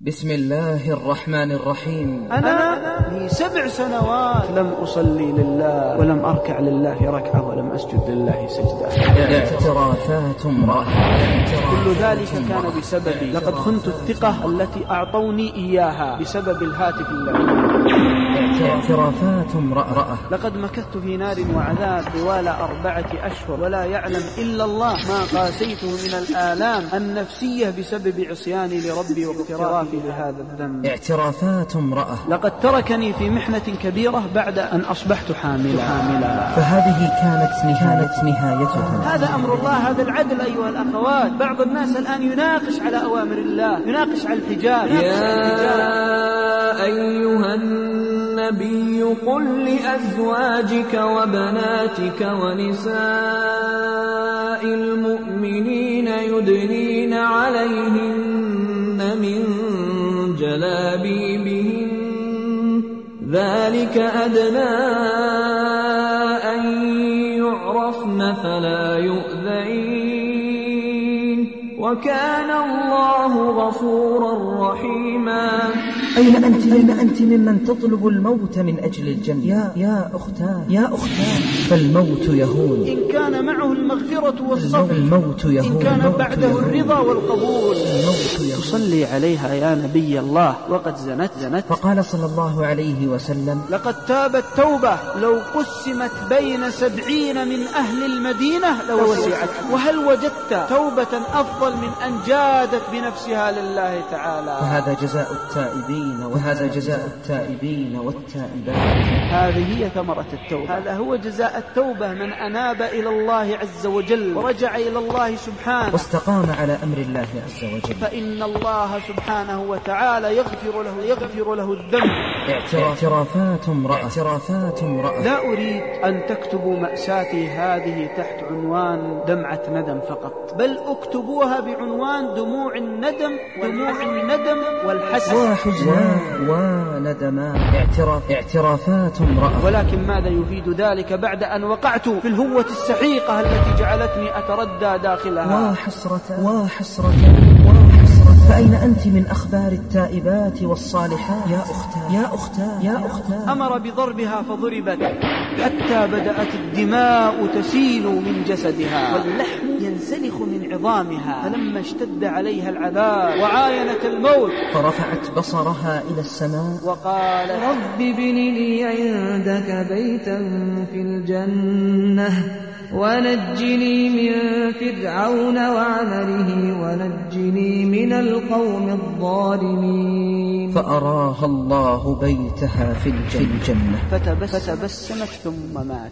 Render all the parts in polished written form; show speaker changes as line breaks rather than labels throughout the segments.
بسم الله الرحمن الرحيم.
أنا لي 7 سنوات لم أصلي لله ولم أركع لله ركعة ولم أسجد لله سجدة.
اعترافات امرأة.
كل ذلك كان بسببي. لقد خنت الثقة التي أعطوني إياها بسبب الهاتف اللعين.
اعترافات امرأة.
لقد مكثت في نار وعذاب طوال 4 أشهر ولا يعلم إلا الله ما قاسيته من الآلام النفسية بسبب عصياني لربي واقترافي بهذا الذنب.
اعترافات امرأة.
لقد تركني في محنة كبيرة بعد أن أصبحت حاملا.
فهذه كانت نهايتها.
هذا أمر الله، هذا العدل أيها الأخوات. بعض الناس الآن يناقش على أوامر الله، يناقش على الحجاب.
يا أيها النبي قل لأزواجك وبناتك ونساء المؤمنين يدنين عليهن من جلابيبهن ذلك أدنى أن يعرفن فلا يؤذين وكان الله غفورا رحيما.
أين أنت ممن تطلب الموت من أجل الجنة؟ يا أختان فالموت يهون
إن كان معه المغفرة والصبر،
الموت يهون
إن كان بعده الرضا والقبول.
تصلي
عليها يا نبي الله وقد زنت.
فقال صلى الله عليه وسلم:
لقد تابت توبة لو قسمت بين 70 من أهل المدينة لوسعت. وهل وجدت توبة أفضل من أن جادت بنفسها لله تعالى؟
وهذا جزاء التائبين والتائبات.
هذه هي ثمرة التوبة، هذا هو جزاء التوبة. من أناب إلى الله عز وجل ورجع إلى الله سبحانه
واستقام على أمر الله عز وجل
فإن الله سبحانه وتعالى يغفر له الذنب.
اعترافات امرأة.
لا أريد أن تكتبوا مأساتي هذه تحت عنوان دمعة ندم فقط، بل اكتبوها بعنوان دموع الندم والحسن
وحزنان وندمان. اعترافات امرأة.
ولكن ماذا يفيد ذلك بعد أن وقعت في الهوة السحيقة التي جعلتني أتردى داخلها؟
وحسرة. فأين أنت من أخبار التائبات والصالحات؟ يا أختان.
أمر بضربها فضربت حتى بدأت الدماء تسيل من جسدها واللحم ينسلخ من عظامها. فلما اشتد عليها العذاب وعاينت الموت
فرفعت بصرها إلى السماء
وقال: رب ابن لي عندك بيتا في الجنة ونجني من فرعون وعمله ونجني من القوم الظالمين.
فأراها الله بيتها في الجنة
فتبسمت ثم مات.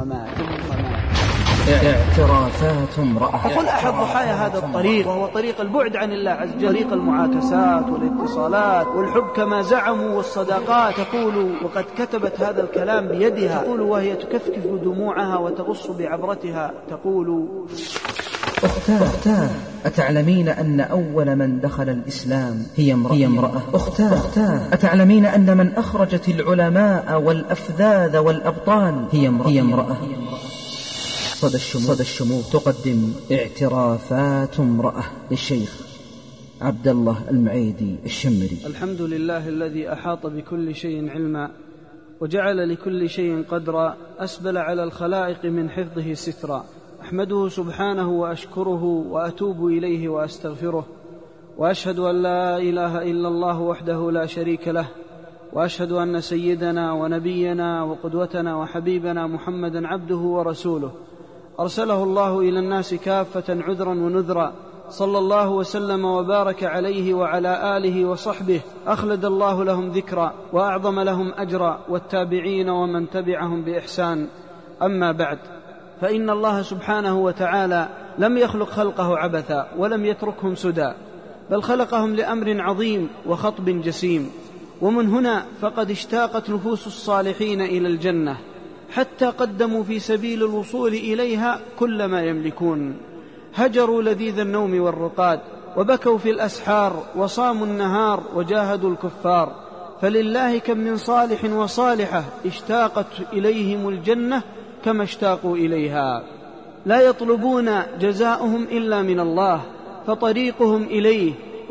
اعترافات امرأة.
يقول أحد ضحايا هذا الطريق، وهو طريق البعد عن الله عز وجل، طريق المعاكسات والاتصالات والحب كما زعموا والصداقات، تقول وقد كتبت هذا الكلام بيدها، تقول وهي تكفكف دموعها وتغص بعبرتها، تقول:
أختان أتعلمين أن أول من دخل الإسلام هي امرأة؟ أختان أتعلمين أن من أخرجت العلماء والأفذاذ والأبطال هي امرأة؟ صدى الشموخ تقدم اعترافات امرأة للشيخ عبد الله المعيدي الشمري.
الحمد لله الذي أحاط بكل شيء علما وجعل لكل شيء قدرا، أسبل على الخلائق من حفظه سترا. أحمده سبحانه وأشكره وأتوب إليه وأستغفره، وأشهد أن لا إله إلا الله وحده لا شريك له، وأشهد أن سيدنا ونبينا وقدوتنا وحبيبنا محمدا عبده ورسوله، أرسله الله إلى الناس كافة عذرا ونذرا، صلى الله وسلم وبارك عليه وعلى آله وصحبه، أخلد الله لهم ذكرا وأعظم لهم أجرا، والتابعين ومن تبعهم بإحسان. أما بعد، فإن الله سبحانه وتعالى لم يخلق خلقه عبثا ولم يتركهم سدى، بل خلقهم لأمر عظيم وخطب جسيم. ومن هنا فقد اشتاقت نفوس الصالحين إلى الجنة، حتى قدموا في سبيل الوصول إليها كل ما يملكون، هجروا لذيذ النوم والرقاد، وبكوا في الأسحار، وصاموا النهار، وجاهدوا الكفار. فلله كم من صالح وصالحة اشتاقت إليهم الجنة كما اشتاقوا إليها، لا يطلبون جزاؤهم إلا من الله، فطريقهم إليه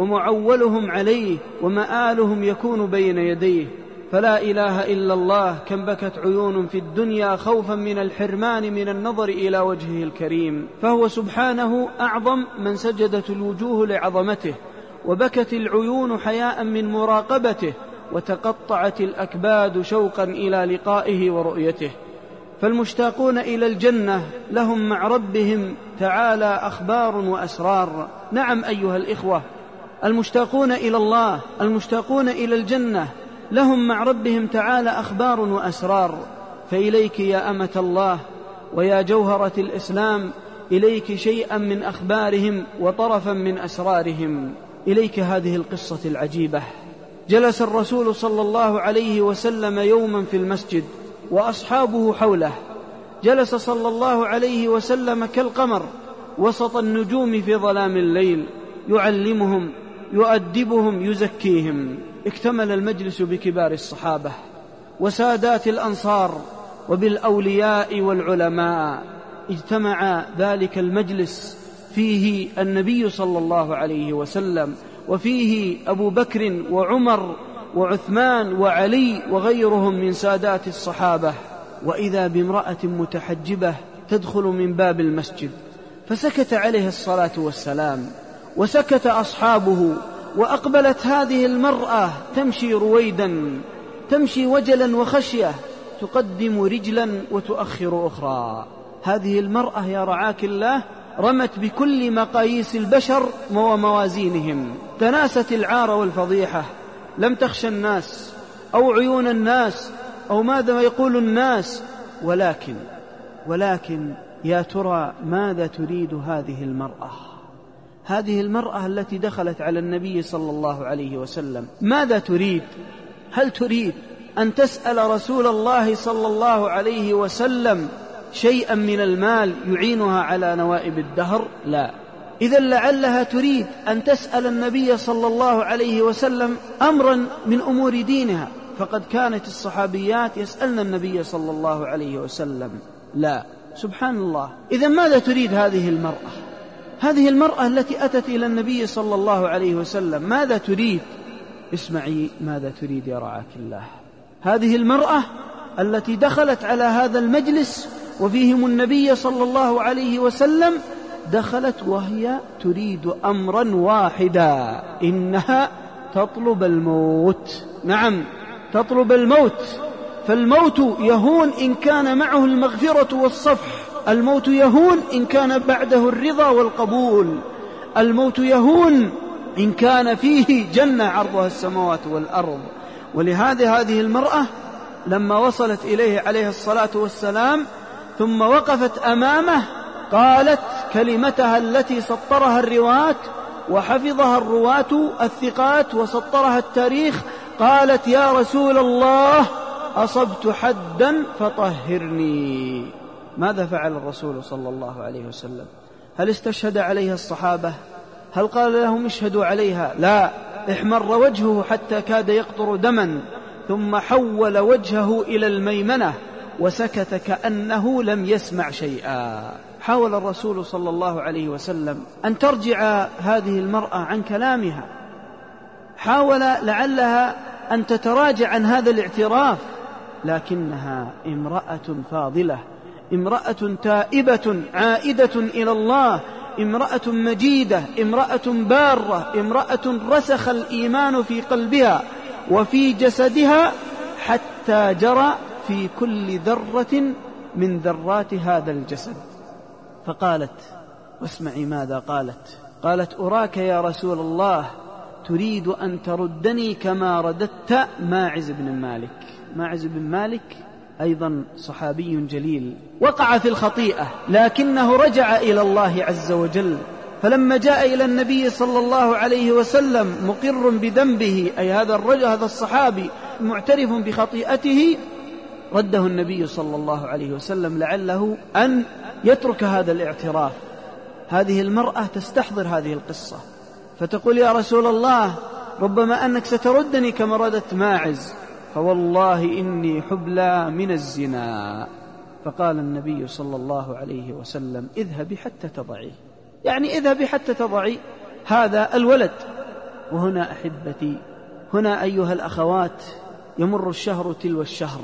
ومعولهم عليه ومآلهم يكون بين يديه. فلا إله إلا الله كم بكت عيون في الدنيا خوفا من الحرمان من النظر إلى وجهه الكريم، فهو سبحانه أعظم من سجدت الوجوه لعظمته، وبكت العيون حياء من مراقبته، وتقطعت الأكباد شوقا إلى لقائه ورؤيته. فالمشتاقون إلى الجنة لهم مع ربهم تعالى أخبار وأسرار. نعم أيها الإخوة، المشتاقون إلى الله، المشتاقون إلى الجنة لهم مع ربهم تعالى أخبار وأسرار. فإليك يا أمة الله ويا جوهرة الإسلام، إليك شيئا من أخبارهم وطرفا من أسرارهم. إليك هذه القصة العجيبة. جلس الرسول صلى الله عليه وسلم يوما في المسجد وأصحابه حوله، جلس صلى الله عليه وسلم كالقمر وسط النجوم في ظلام الليل، يعلمهم، يؤدبهم، يزكيهم. اكتمل المجلس بكبار الصحابة وسادات الأنصار وبالأولياء والعلماء. اجتمع ذلك المجلس فيه النبي صلى الله عليه وسلم، وفيه أبو بكر وعمر وعثمان وعلي وغيرهم من سادات الصحابة. وإذا بامرأة متحجبة تدخل من باب المسجد، فسكت عليه الصلاة والسلام وسكت أصحابه، وأقبلت هذه المرأة تمشي رويدا، تمشي وجلا وخشية، تقدم رجلا وتؤخر أخرى. هذه المرأة يا رعاك الله رمت بكل مقاييس البشر وموازينهم، تناست العار والفضيحة، لم تخشى الناس أو عيون الناس أو ماذا يقول الناس، ولكن يا ترى ماذا تريد هذه المرأة؟ هذه المرأة التي دخلت على النبي صلى الله عليه وسلم ماذا تريد؟ هل تريد أن تسأل رسول الله صلى الله عليه وسلم شيئا من المال يعينها على نوائب الدهر؟ لا. إذا لعلها تريد أن تسأل النبي صلى الله عليه وسلم أمرا من أمور دينها، فقد كانت الصحابيات يسألن النبي صلى الله عليه وسلم. لا، سبحان الله. إذا ماذا تريد هذه المرأة؟ هذه المرأة التي أتت إلى النبي صلى الله عليه وسلم ماذا تريد؟ اسمعي ماذا تريد يا رعاك الله. هذه المرأة التي دخلت على هذا المجلس وفيهم النبي صلى الله عليه وسلم، دخلت وهي تريد أمرا واحدا، إنها تطلب الموت. نعم، تطلب الموت. فالموت يهون إن كان معه المغفرة والصفح، الموت يهون إن كان بعده الرضا والقبول، الموت يهون إن كان فيه جنة عرضها السماوات والأرض. ولهذا هذه المرأة لما وصلت إليه عليه الصلاة والسلام ثم وقفت أمامه قالت كلمتها التي سطرها الرواة وحفظها الرواة الثقات وسطرها التاريخ، قالت يا رسول الله أصبت حدا فطهرني. ماذا فعل الرسول صلى الله عليه وسلم؟ هل استشهد عليها الصحابة؟ هل قال لهم اشهدوا عليها؟ لا، احمر وجهه حتى كاد يقطر دما، ثم حول وجهه إلى الميمنة وسكت كأنه لم يسمع شيئا. حاول الرسول صلى الله عليه وسلم أن ترجع هذه المرأة عن كلامها، حاول لعلها أن تتراجع عن هذا الاعتراف، لكنها امرأة فاضلة، امرأة تائبة عائدة إلى الله، امرأة مجيدة، امرأة بارة، امرأة رسخ الإيمان في قلبها وفي جسدها حتى جرى في كل ذرة من ذرات هذا الجسد. فقالت، واسمعي ماذا قالت، قالت أراك يا رسول الله تريد أن تردني كما رددت ماعز بن مالك. ماعز بن مالك أيضا صحابي جليل، وقع في الخطيئة لكنه رجع إلى الله عز وجل، فلما جاء إلى النبي صلى الله عليه وسلم مقر بذنبه، أي هذا الرجل هذا الصحابي معترف بخطيئته، رده النبي صلى الله عليه وسلم لعله أن يترك هذا الاعتراف. هذه المرأة تستحضر هذه القصة فتقول يا رسول الله ربما أنك ستردني كما ردت ماعز، فوالله إني حبلى من الزنا. فقال النبي صلى الله عليه وسلم اذهبي حتى تضعيه، يعني اذهبي حتى تضعي هذا الولد. وهنا أحبتي، هنا أيها الأخوات يمر الشهر تلو الشهر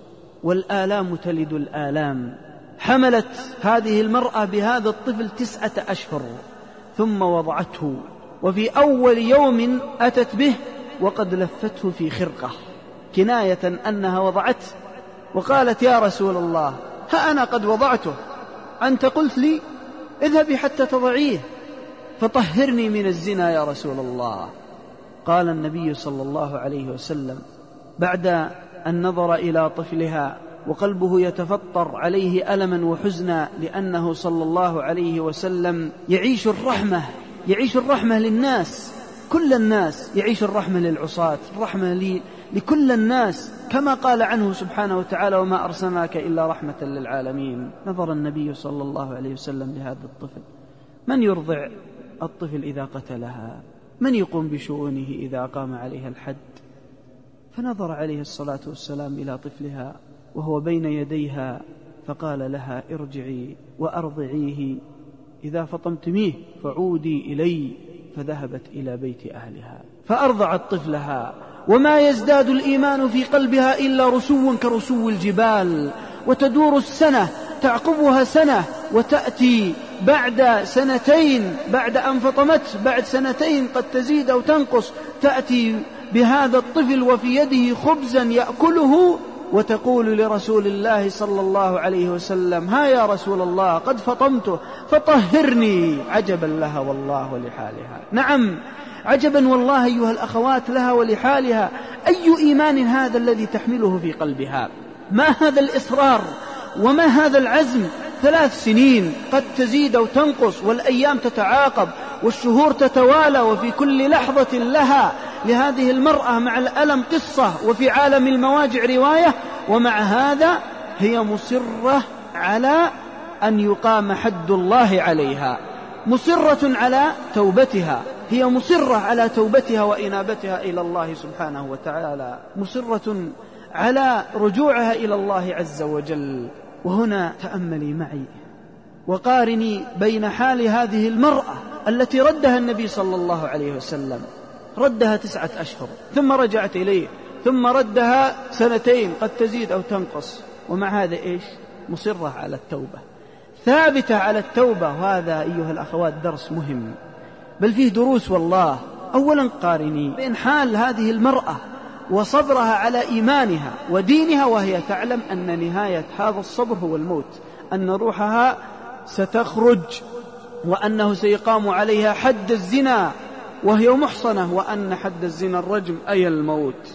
والآلام تلد الآلام. حملت هذه المرأة بهذا الطفل 9 أشهر ثم وضعته، وفي أول يوم أتت به وقد لفته في خرقة كناية أنها وضعته، وقالت: يا رسول الله، ها أنا قد وضعته، أنت قلت لي اذهبي حتى تضعيه فطهرني من الزنا يا رسول الله. قال النبي صلى الله عليه وسلم بعد أن نظر إلى طفلها وقلبه يتفطر عليه ألما وحزنا، لأنه صلى الله عليه وسلم يعيش الرحمة للناس، كل الناس يعيش الرحمة للعصاة، الرحمة لكل الناس، كما قال عنه سبحانه وتعالى: وما أرسلناك إلا رحمة للعالمين. نظر النبي صلى الله عليه وسلم لهذا الطفل: من يرضع الطفل إذا قتلها؟ من يقوم بشؤونه إذا قام عليها الحد؟ فنظر عليه الصلاة والسلام إلى طفلها وهو بين يديها فقال لها: ارجعي وأرضعيه، إذا فطمتميه فعودي إلي. فذهبت إلى بيت أهلها فأرضعت طفلها، وما يزداد الإيمان في قلبها إلا رسوا كرسو الجبال، وتدور السنة تعقبها سنة، وتأتي بعد سنتين بعد أن فطمت، بعد سنتين قد تزيد أو تنقص، تأتي بهذا الطفل وفي يده خبزا يأكله، وتقول لرسول الله صلى الله عليه وسلم: ها يا رسول الله، قد فطمته فطهرني. عجبا لها والله ولحالها. نعم، عجبا والله أيها الأخوات لها ولحالها. أي إيمان هذا الذي تحمله في قلبها؟ ما هذا الإصرار وما هذا العزم؟ 3 سنين قد تزيد أو تنقص، والأيام تتعاقب والشهور تتوالى، وفي كل لحظة لها لهذه المرأة مع الألم قصة، وفي عالم المواجع رواية، ومع هذا هي مصرة على أن يقام حد الله عليها، مصرة على توبتها، هي مصرة على توبتها وإنابتها إلى الله سبحانه وتعالى، مصرة على رجوعها إلى الله عز وجل. وهنا تأملي معي وقارني بين حال هذه المرأة التي ردها النبي صلى الله عليه وسلم، ردها 9 أشهر ثم رجعت إليه، ثم ردها 2 سنين قد تزيد أو تنقص، ومع هذا إيش؟ مصرة على التوبة، ثابتة على التوبة. وهذا أيها الأخوات درس مهم، بل فيه دروس والله. أولا قارني بين حال هذه المرأة وصبرها على إيمانها ودينها، وهي تعلم أن نهاية هذا الصبر هو الموت، أن روحها ستخرج، وأنه سيقام عليها حد الزنا وهي محصنة، وأن حد الزنا الرجم أي الموت.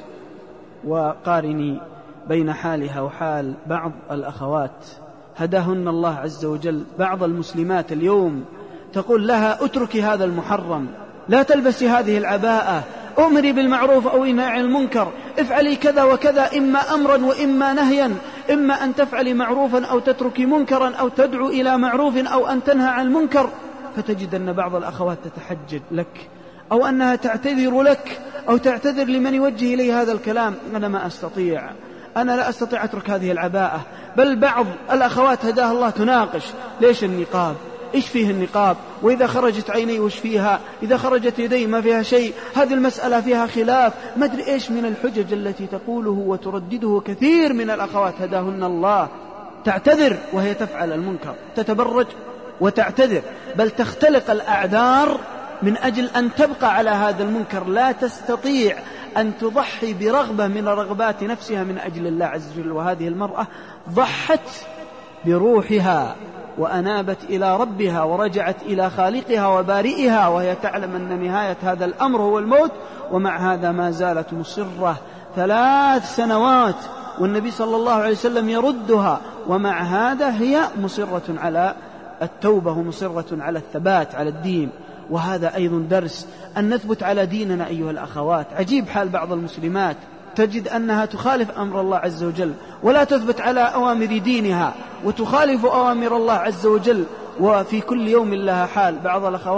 وقارني بين حالها وحال بعض الأخوات هداهن الله عز وجل، بعض المسلمات اليوم تقول لها: اتركي هذا المحرم، لا تلبسي هذه العباءة، أمري بالمعروف أو انهي عن المنكر، افعلي كذا وكذا، إما أمرا وإما نهيا، إما أن تفعلي معروفا أو تتركي منكرا، أو تدعو إلى معروف أو أن تنهى عن المنكر. فتجد أن بعض الأخوات تتحجج لك، أو أنها تعتذر لك، أو تعتذر لمن يوجه إلي هذا الكلام: أنا ما أستطيع، أنا لا أستطيع أترك هذه العباءة. بل بعض الأخوات هداها الله تناقش: ليش النقاب؟ إيش فيه النقاب؟ وإذا خرجت عيني وش فيها؟ إذا خرجت يدي ما فيها شيء؟ هذه المسألة فيها خلاف، ما أدري إيش من الحجج التي تقوله وتردده كثير من الأخوات هداهن الله. تعتذر وهي تفعل المنكر، تتبرج وتعتذر، بل تختلق الأعذار من أجل أن تبقى على هذا المنكر، لا تستطيع أن تضحي برغبة من رغبات نفسها من أجل الله عز وجل. وهذه المرأة ضحت بروحها وأنابت إلى ربها ورجعت إلى خالقها وبارئها، وهي تعلم أن نهاية هذا الأمر هو الموت، ومع هذا ما زالت مصرة 3 سنوات، والنبي صلى الله عليه وسلم يردها، ومع هذا هي مصرة على التوبة ومصرة على الثبات على الدين. وهذا أيضا درس أن نثبت على ديننا أيها الأخوات. عجيب حال بعض المسلمات، تجد أنها تخالف أمر الله عز وجل ولا تثبت على أوامر دينها، وتخالف أوامر الله عز وجل، وفي كل يوم لها حال. بعض الأخوات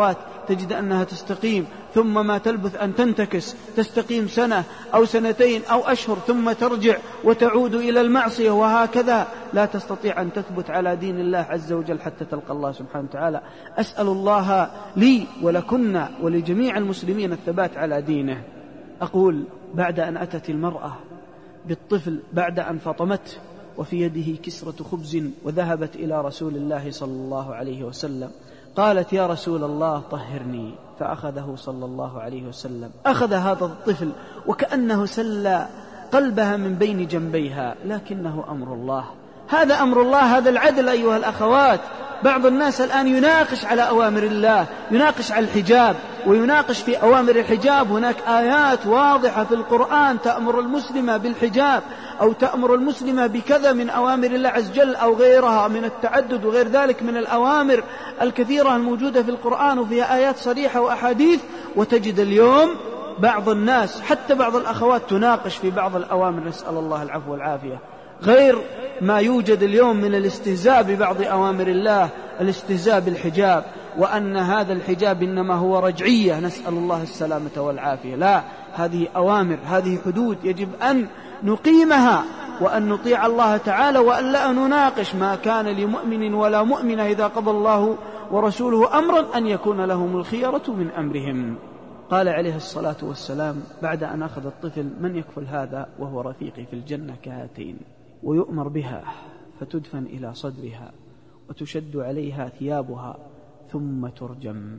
تجد أنها تستقيم، ثم ما تلبث أن تنتكس، تستقيم سنة أو سنتين أو أشهر ثم ترجع وتعود إلى المعصية، وهكذا لا تستطيع أن تثبت على دين الله عز وجل حتى تلقى الله سبحانه وتعالى. أسأل الله لي ولكنا ولجميع المسلمين الثبات على دينه. أقول: بعد أن أتت المرأة بالطفل بعد أن فطمته وفي يده كسرة خبز وذهبت إلى رسول الله صلى الله عليه وسلم، قالت: يا رسول الله طهرني. فأخذه صلى الله عليه وسلم، أخذ هذا الطفل وكأنه سلى قلبها من بين جنبيها، لكنه أمر الله، هذا أمر الله، هذا العدل أيها الأخوات. بعض الناس الآن يناقش على أوامر الله، يناقش على الحجاب ويناقش في أوامر الحجاب. هناك آيات واضحة في القرآن تأمر المسلمة بالحجاب أو تأمر المسلمة بكذا من أوامر الله عز وجل أو غيرها من التعدد وغير ذلك من الأوامر الكثيرة الموجودة في القرآن، وفيها آيات صريحة وأحاديث. وتجد اليوم بعض الناس حتى بعض الأخوات تناقش في بعض الأوامر، نسأل الله العفو والعافية، غير ما يوجد اليوم من الاستهزاء ببعض أوامر الله، الاستهزاء بالحجاب، وأن هذا الحجاب إنما هو رجعية، نسأل الله السلامة والعافية. لا، هذه أوامر، هذه حدود يجب أن نقيمها وأن نطيع الله تعالى، وأن لا نناقش. ما كان لمؤمن ولا مؤمنة إذا قضى الله ورسوله أمرا أن يكون لهم الخيرة من أمرهم. قال عليه الصلاة والسلام بعد أن أخذ الطفل: من يكفل هذا وهو رفيقي في الجنة كهاتين. ويؤمر بها فتدفن إلى صدرها وتشد عليها ثيابها ثم ترجم،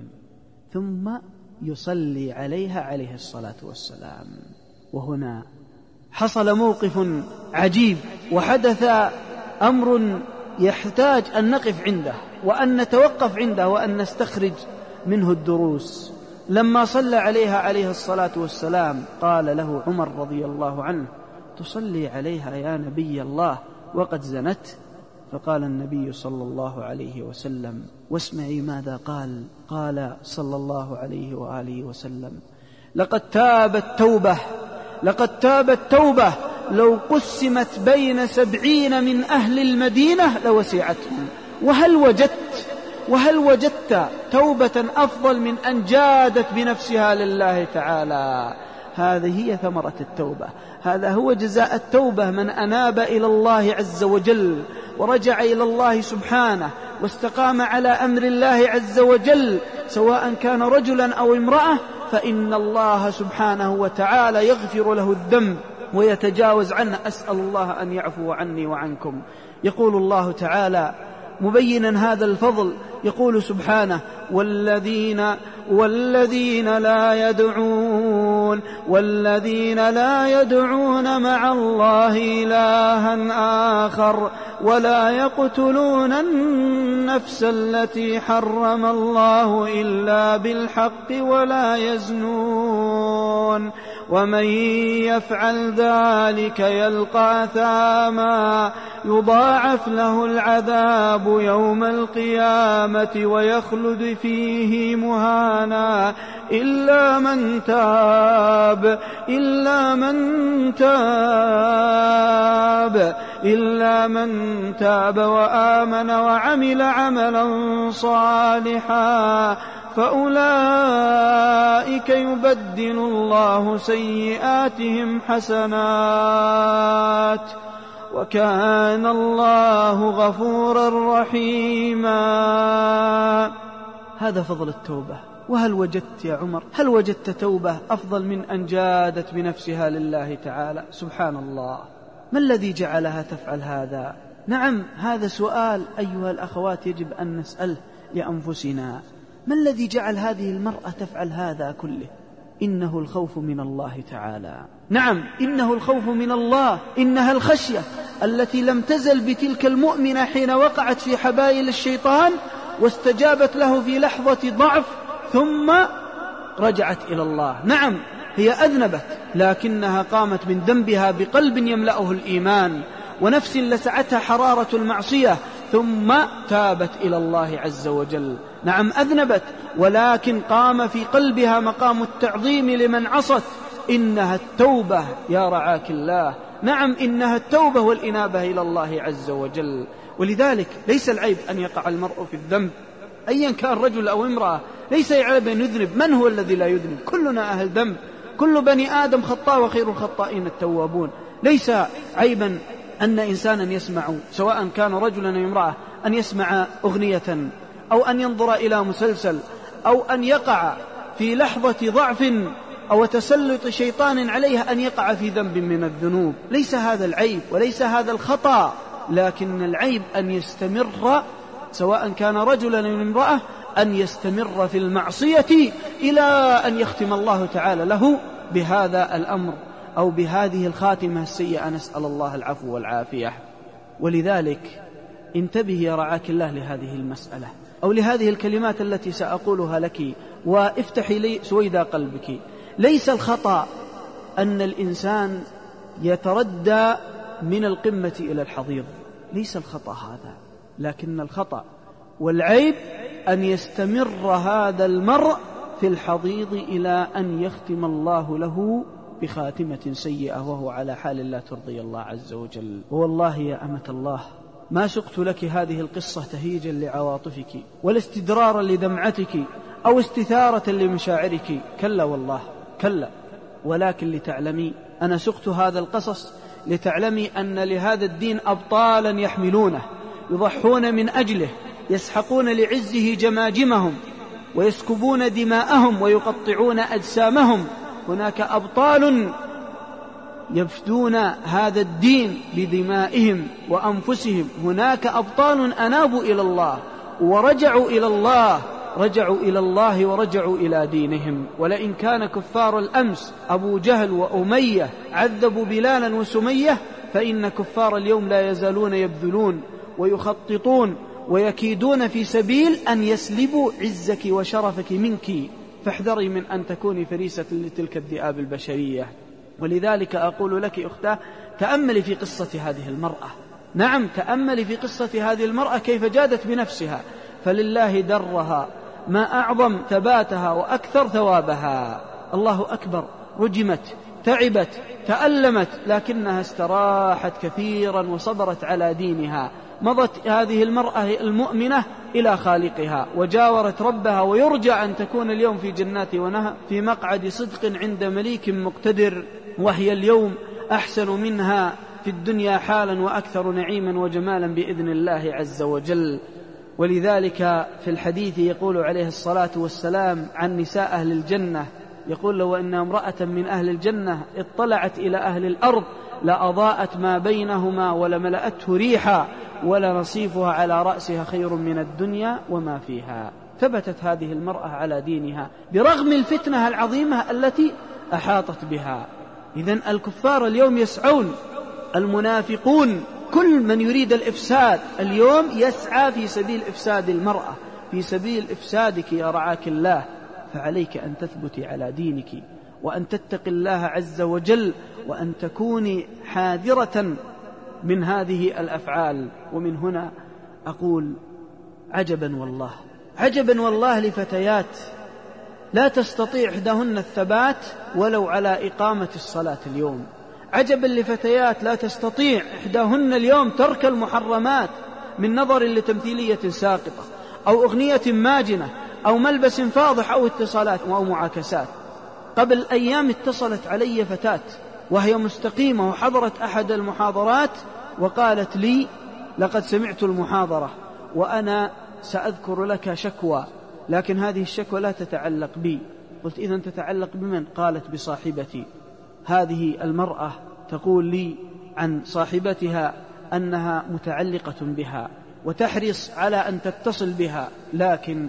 ثم يصلي عليها عليه الصلاة والسلام. وهنا حصل موقف عجيب وحدث أمر يحتاج أن نقف عنده وأن نتوقف عنده وأن نستخرج منه الدروس. لما صلى عليها عليه الصلاة والسلام قال له عمر رضي الله عنه: تصلي عليها يا نبي الله وقد زنت؟ فقال النبي صلى الله عليه وسلم: واسمعي ماذا قال. قال صلى الله عليه وآله وسلم: لقد تابت توبة لو قسمت بين 70 من أهل المدينة لوسعتهم. وهل وجدت توبة أفضل من أن جادت بنفسها لله تعالى؟ هذه هي ثمرة التوبة، هذا هو جزاء التوبة. من أناب إلى الله عز وجل ورجع إلى الله سبحانه واستقام على أمر الله عز وجل، سواء كان رجلا أو امرأة، فإن الله سبحانه وتعالى يغفر له الذنب ويتجاوز عنه. أسأل الله أن يعفو عني وعنكم. يقول الله تعالى مبينا هذا الفضل، يقول سبحانه: والذين لا يدعون مع الله إلها آخر ولا يقتلون النفس التي حرم الله إلا بالحق ولا يزنون ومن يفعل ذلك يلقى أثاما يضاعف له العذاب يوم القيامة ويخلد فيه مهانا إلا من تاب وآمن وعمل عملا صالحا فأولئك يبدل الله سيئاتهم حسنات وكان الله غفورا رحيما. هذا فضل التوبة. وهل وجدت يا عمر، هل وجدت توبة أفضل من أن جادت بنفسها لله تعالى؟ سبحان الله، ما الذي جعلها تفعل هذا؟ نعم، هذا سؤال أيها الأخوات يجب أن نسأله لأنفسنا. ما الذي جعل هذه المرأة تفعل هذا كله؟ إنه الخوف من الله تعالى. نعم، إنه الخوف من الله، إنها الخشية التي لم تزل بتلك المؤمنة حين وقعت في حبائل الشيطان واستجابت له في لحظة ضعف ثم رجعت إلى الله. نعم، هي أذنبت، لكنها قامت من ذنبها بقلب يملأه الإيمان ونفس لسعتها حرارة المعصية، ثم تابت إلى الله عز وجل. نعم، أذنبت، ولكن قام في قلبها مقام التعظيم لمن عصت. إنها التوبة يا رعاك الله. نعم، إنها التوبة والإنابة إلى الله عز وجل. ولذلك ليس العيب أن يقع المرء في الذنب أيا كان رجل أو امرأة، ليس يعيب أن يذنب. من هو الذي لا يذنب؟ كلنا أهل ذنب، كل بني آدم خطاء وخير الخطائين التوابون. ليس عيبا أن إنسانا يسمع، سواء كان رجلا أو امرأة، أن يسمع أغنية أو أن ينظر إلى مسلسل أو أن يقع في لحظة ضعف أو تسلط شيطان عليها أن يقع في ذنب من الذنوب. ليس هذا العيب وليس هذا الخطأ، لكن العيب أن يستمر، سواء كان رجلا أو امرأة، أن يستمر في المعصية إلى أن يختم الله تعالى له بهذا الأمر أو بهذه الخاتمة السيئة، نسأل الله العفو والعافية. ولذلك انتبه يا رعاك الله لهذه المسألة أو لهذه الكلمات التي سأقولها لك، وافتحي لي سويدا قلبك. ليس الخطأ أن الإنسان يتردى من القمة إلى الحضيض، ليس الخطأ هذا، لكن الخطأ والعيب أن يستمر هذا المرء في الحضيض إلى أن يختم الله له بخاتمة سيئة وهو على حال لا ترضي الله عز وجل. والله يا أمة الله ما سقت لك هذه القصة تهيجا لعواطفك ولا استدرارا لدمعتك أو استثارة لمشاعرك، كلا والله كلا، ولكن لتعلمي أنا سقت هذا القصص لتعلمي أن لهذا الدين أبطالا يحملونه، يضحون من أجله، يسحقون لعزه جماجمهم ويسكبون دماءهم ويقطعون أجسامهم. هناك أبطال يفدون هذا الدين بدمائهم وأنفسهم، هناك أبطال أنابوا إلى الله ورجعوا إلى الله، رجعوا إلى الله ورجعوا إلى دينهم. ولئن كان كفار الأمس أبو جهل وأمية عذبوا بلالا وسمية، فإن كفار اليوم لا يزالون يبذلون ويخططون ويكيدون في سبيل أن يسلبوا عزك وشرفك منك، فاحذري من أن تكوني فريسة لتلك الذئاب البشرية. ولذلك أقول لك أختاه تأملي في قصة هذه المرأة، نعم تأملي في قصة هذه المرأة كيف جادت بنفسها، فلله درها ما أعظم ثباتها وأكثر ثوابها. الله أكبر، رجمت، تعبت، تألمت، لكنها استراحت كثيرا وصبرت على دينها. مضت هذه المرأة المؤمنة إلى خالقها وجاورت ربها، ويرجى أن تكون اليوم في جنات ونهر في مقعد صدق عند مليك مقتدر، وهي اليوم أحسن منها في الدنيا حالا وأكثر نعيما وجمالا بإذن الله عز وجل. ولذلك في الحديث يقول عليه الصلاة والسلام عن نساء أهل الجنة، يقول لو أن امرأة من أهل الجنة اطلعت إلى أهل الأرض لأضاءت ما بينهما ولملأته ريحا ولنصيفها على رأسها خير من الدنيا وما فيها. ثبتت هذه المرأة على دينها برغم الفتنة العظيمة التي أحاطت بها. إذن الكفار اليوم يسعون، المنافقون، كل من يريد الإفساد اليوم يسعى في سبيل إفساد المرأة، في سبيل إفسادك يا رعاك الله. فعليك أن تثبتي على دينك وأن تتقي الله عز وجل وأن تكوني حاذرة من هذه الأفعال. ومن هنا أقول عجبا والله، عجبا والله لفتيات لا تستطيع إحداهن الثبات ولو على إقامة الصلاة اليوم، عجبا لفتيات لا تستطيع إحداهن اليوم ترك المحرمات من نظر لتمثيلية ساقطة أو أغنية ماجنة أو ملبس فاضح أو اتصالات أو معاكسات. قبل أيام اتصلت علي فتاة وهي مستقيمة وحضرت أحد المحاضرات وقالت لي لقد سمعت المحاضرة وأنا سأذكر لك شكوى، لكن هذه الشكوى لا تتعلق بي. قلت إذن تتعلق بمن؟ قالت بصاحبتي. هذه المرأة تقول لي عن صاحبتها أنها متعلقة بها وتحرص على أن تتصل بها، لكن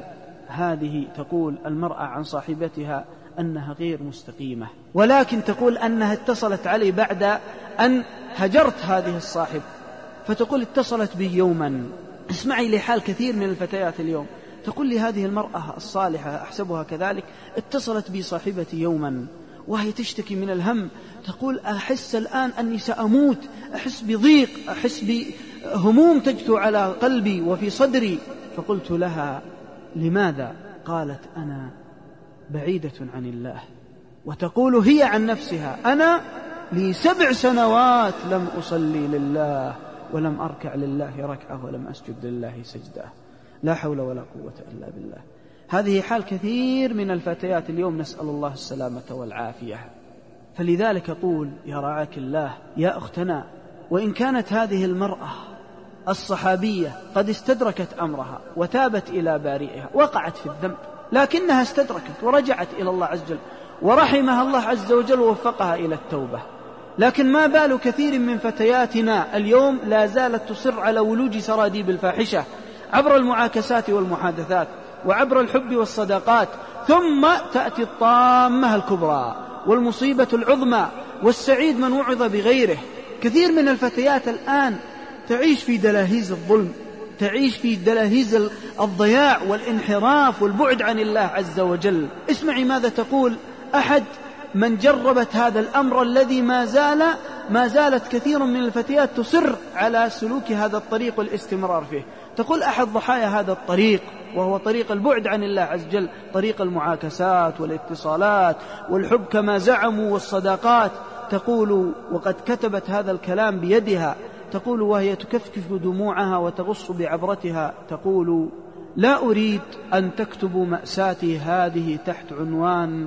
هذه تقول المرأة عن صاحبتها أنها غير مستقيمة، ولكن تقول أنها اتصلت علي بعد أن هجرت هذه الصاحب، فتقول اتصلت بي يوما. اسمعي لحال كثير من الفتيات اليوم، تقول لي هذه المرأة الصالحة أحسبها كذلك اتصلت بي صاحبتي يوما وهي تشتكي من الهم، تقول أحس الآن أني سأموت، أحس بضيق، أحس بهموم تجثو على قلبي وفي صدري. فقلت لها لماذا؟ قالت أنا بعيدة عن الله. وتقول هي عن نفسها أنا لي 7 سنوات لم أصلي لله ولم أركع لله ركعة ولم أسجد لله سجدة، لا حول ولا قوة إلا بالله. هذه حال كثير من الفتيات اليوم، نسأل الله السلامة والعافية. فلذلك أقول يا رعاك الله يا أختنا، وإن كانت هذه المرأة الصحابية قد استدركت أمرها وتابت إلى بارئها، وقعت في الذنب، لكنها استدركت ورجعت إلى الله عز وجل ورحمها الله عز وجل ووفقها إلى التوبة. لكن ما بال كثير من فتياتنا اليوم لا زالت تصر على ولوج سراديب الفاحشة عبر المعاكسات والمحادثات وعبر الحب والصداقات، ثم تأتي الطامة الكبرى والمصيبة العظمى، والسعيد من وعظ بغيره. كثير من الفتيات الآن تعيش في دلاهيز الظلم، تعيش في دلاهيز الضياع والانحراف والبعد عن الله عز وجل. اسمعي ماذا تقول أحد من جربت هذا الأمر الذي ما زالت كثير من الفتيات تصر على سلوك هذا الطريق والاستمرار فيه. تقول أحد ضحايا هذا الطريق، وهو طريق البعد عن الله عز وجل، طريق المعاكسات والاتصالات والحب كما زعموا والصداقات، تقول وقد كتبت هذا الكلام بيدها، تقول وهي تكفكف دموعها وتغص بعبرتها، تقول لا أريد أن تكتبوا مأساتي هذه تحت عنوان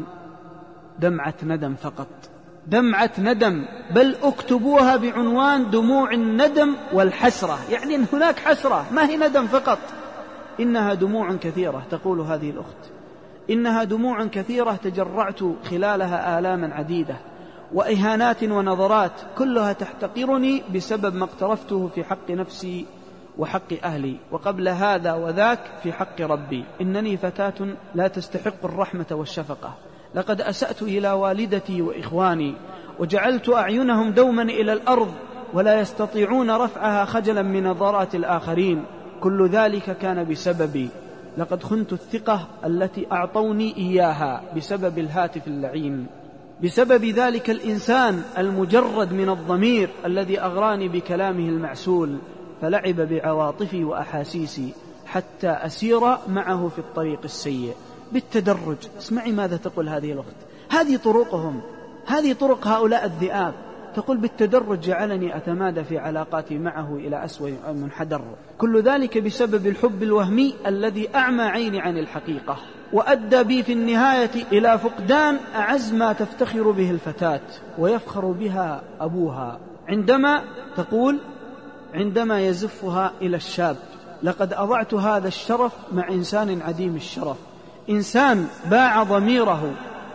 دمعة ندم فقط، دمعة ندم، بل اكتبوها بعنوان دموع الندم والحسرة، يعني إن هناك حسرة ما هي ندم فقط. إنها دموع كثيرة، تقول هذه الأخت، إنها دموع كثيرة تجرعت خلالها آلاما عديدة وإهانات ونظرات كلها تحتقرني بسبب ما اقترفته في حق نفسي وحق أهلي، وقبل هذا وذاك في حق ربي. إنني فتاة لا تستحق الرحمة والشفقة، لقد أسأت إلى والدتي وإخواني وجعلت أعينهم دوما إلى الأرض ولا يستطيعون رفعها خجلا من نظرات الآخرين، كل ذلك كان بسببي. لقد خنت الثقة التي أعطوني إياها بسبب الهاتف اللعين، بسبب ذلك الإنسان المجرد من الضمير الذي أغراني بكلامه المعسول، فلعب بعواطفي وأحاسيسي حتى أسير معه في الطريق السيء بالتدرج. اسمعي ماذا تقول هذه الأخت، هذه طرقهم، هذه طرق هؤلاء الذئاب. تقول بالتدرج جعلني أتمادى في علاقاتي معه إلى أسوأ منحدر، كل ذلك بسبب الحب الوهمي الذي أعمى عيني عن الحقيقة، وأدى بي في النهاية إلى فقدان أعز ما تفتخر به الفتاة ويفخر بها أبوها، عندما يزفها إلى الشاب. لقد أضعت هذا الشرف مع إنسان عديم الشرف، إنسان باع ضميره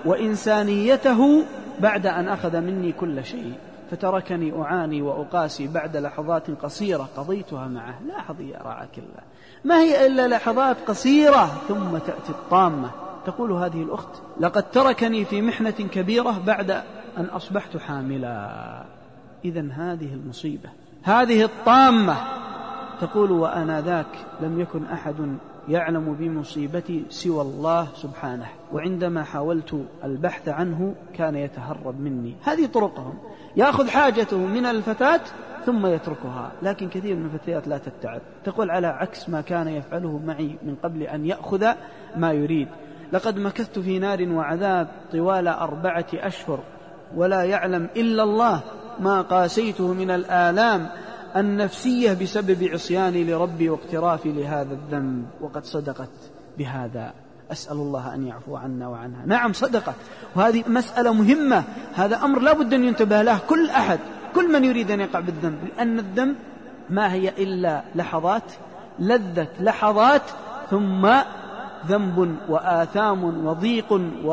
وإنسانيته بعد أن أخذ مني كل شيء، فتركني أعاني وأقاسي بعد لحظات قصيرة قضيتها معه. لاحظي يا رعاك الله، ما هي إلا لحظات قصيرة ثم تأتي الطامة. تقول هذه الأخت لقد تركني في محنة كبيرة بعد أن أصبحت حاملا. إذن هذه المصيبة، هذه الطامة. تقول وأنا ذاك لم يكن أحد يعلم بمصيبتي سوى الله سبحانه، وعندما حاولت البحث عنه كان يتهرب مني. هذه طرقهم، يأخذ حاجته من الفتاة ثم يتركها. لكن كثير من الفتيات لا تتعب، تقول على عكس ما كان يفعله معي من قبل أن يأخذ ما يريد. لقد مكثت في نار وعذاب طوال 4 أشهر، ولا يعلم إلا الله ما قاسيته من الآلام النفسية بسبب عصياني لربي واقترافي لهذا الذنب. وقد صدقت بهذا، أسأل الله أن يعفو عنا وعنها. نعم صدقت، وهذه مسألة مهمة، هذا أمر لا بد أن ينتبه له كل أحد، كل من يريد أن يقع بالذنب، لأن الذنب ما هي إلا لحظات، لذة لحظات، ثم ذنب وآثام وضيق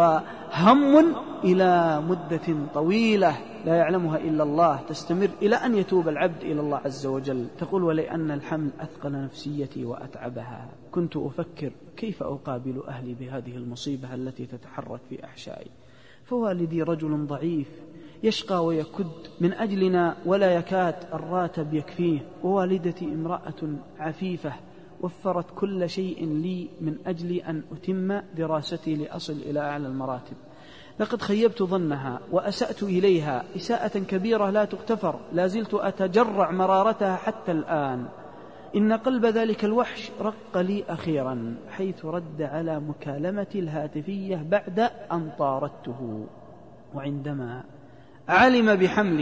وهم إلى مدة طويلة لا يعلمها إلا الله، تستمر إلى أن يتوب العبد إلى الله عز وجل. تقول ولأن الحمل أثقل نفسيتي وأتعبها، كنت أفكر كيف أقابل أهلي بهذه المصيبة التي تتحرك في أحشائي، فوالدي رجل ضعيف يشقى ويكد من أجلنا ولا يكاد الراتب يكفيه، ووالدتي امرأة عفيفة وفرت كل شيء لي من أجل أن أتم دراستي لأصل إلى أعلى المراتب. لقد خيبت ظنها وأسأت إليها إساءة كبيرة لا تغتفر، لا زلت أتجرع مرارتها حتى الآن. إن قلب ذلك الوحش رق لي أخيرا حيث رد على مكالمتي الهاتفية بعد أن طاردته، وعندما علم بحملي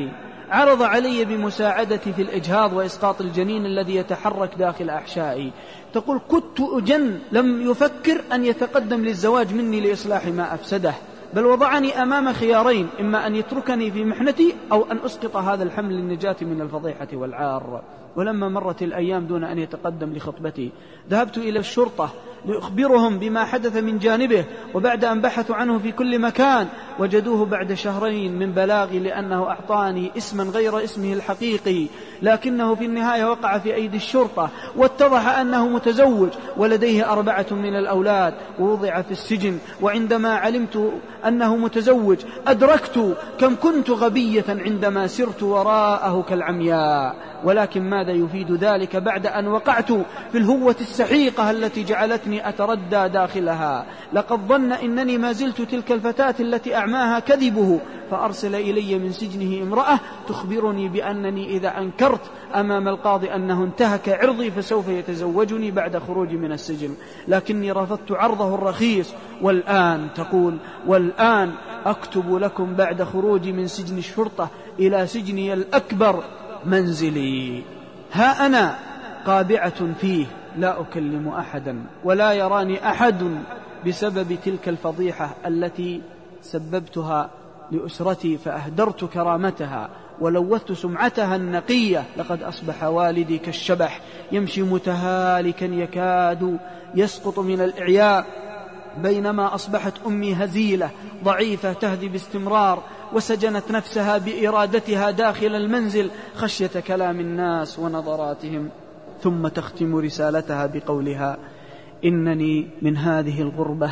عرض علي بمساعدتي في الإجهاض وإسقاط الجنين الذي يتحرك داخل أحشائي. تقول كنت أجن، لم يفكر أن يتقدم للزواج مني لإصلاح ما أفسده، بل وضعني أمام خيارين، إما أن يتركني في محنتي أو أن أسقط هذا الحمل للنجاة من الفضيحة والعار. ولما مرت الأيام دون أن يتقدم لخطبتي ذهبت إلى الشرطة لأخبرهم بما حدث من جانبه، وبعد أن بحثوا عنه في كل مكان وجدوه بعد شهرين من بلاغي لأنه أعطاني اسما غير اسمه الحقيقي، لكنه في النهاية وقع في أيدي الشرطة، واتضح أنه متزوج ولديه 4 من الأولاد ووضع في السجن. وعندما علمت أنه متزوج أدركت كم كنت غبية عندما سرت وراءه كالعمياء. ولكن ماذا يفيد ذلك بعد أن وقعت في الهوة السحيقة التي جعلتني أتردى داخلها؟ لقد ظن إنني ما زلت تلك الفتاة التي أعماها كذبه، فأرسل إلي من سجنه امرأة تخبرني بأنني إذا أنكرت أمام القاضي أنه انتهك عرضي فسوف يتزوجني بعد خروجي من السجن، لكني رفضت عرضه الرخيص. والآن تقول والآن أكتب لكم بعد خروجي من سجن الشرطة إلى سجني الأكبر منزلي، ها أنا قابعة فيه لا أكلم أحدا ولا يراني أحد بسبب تلك الفضيحة التي سببتها لأسرتي، فأهدرت كرامتها ولوثت سمعتها النقية. لقد أصبح والدي كالشبح يمشي متهالكا يكاد يسقط من الإعياء، بينما أصبحت أمي هزيلة ضعيفة تهدي باستمرار، وسجنت نفسها بإرادتها داخل المنزل خشية كلام الناس ونظراتهم. ثم تختم رسالتها بقولها: إنني من هذه الغربة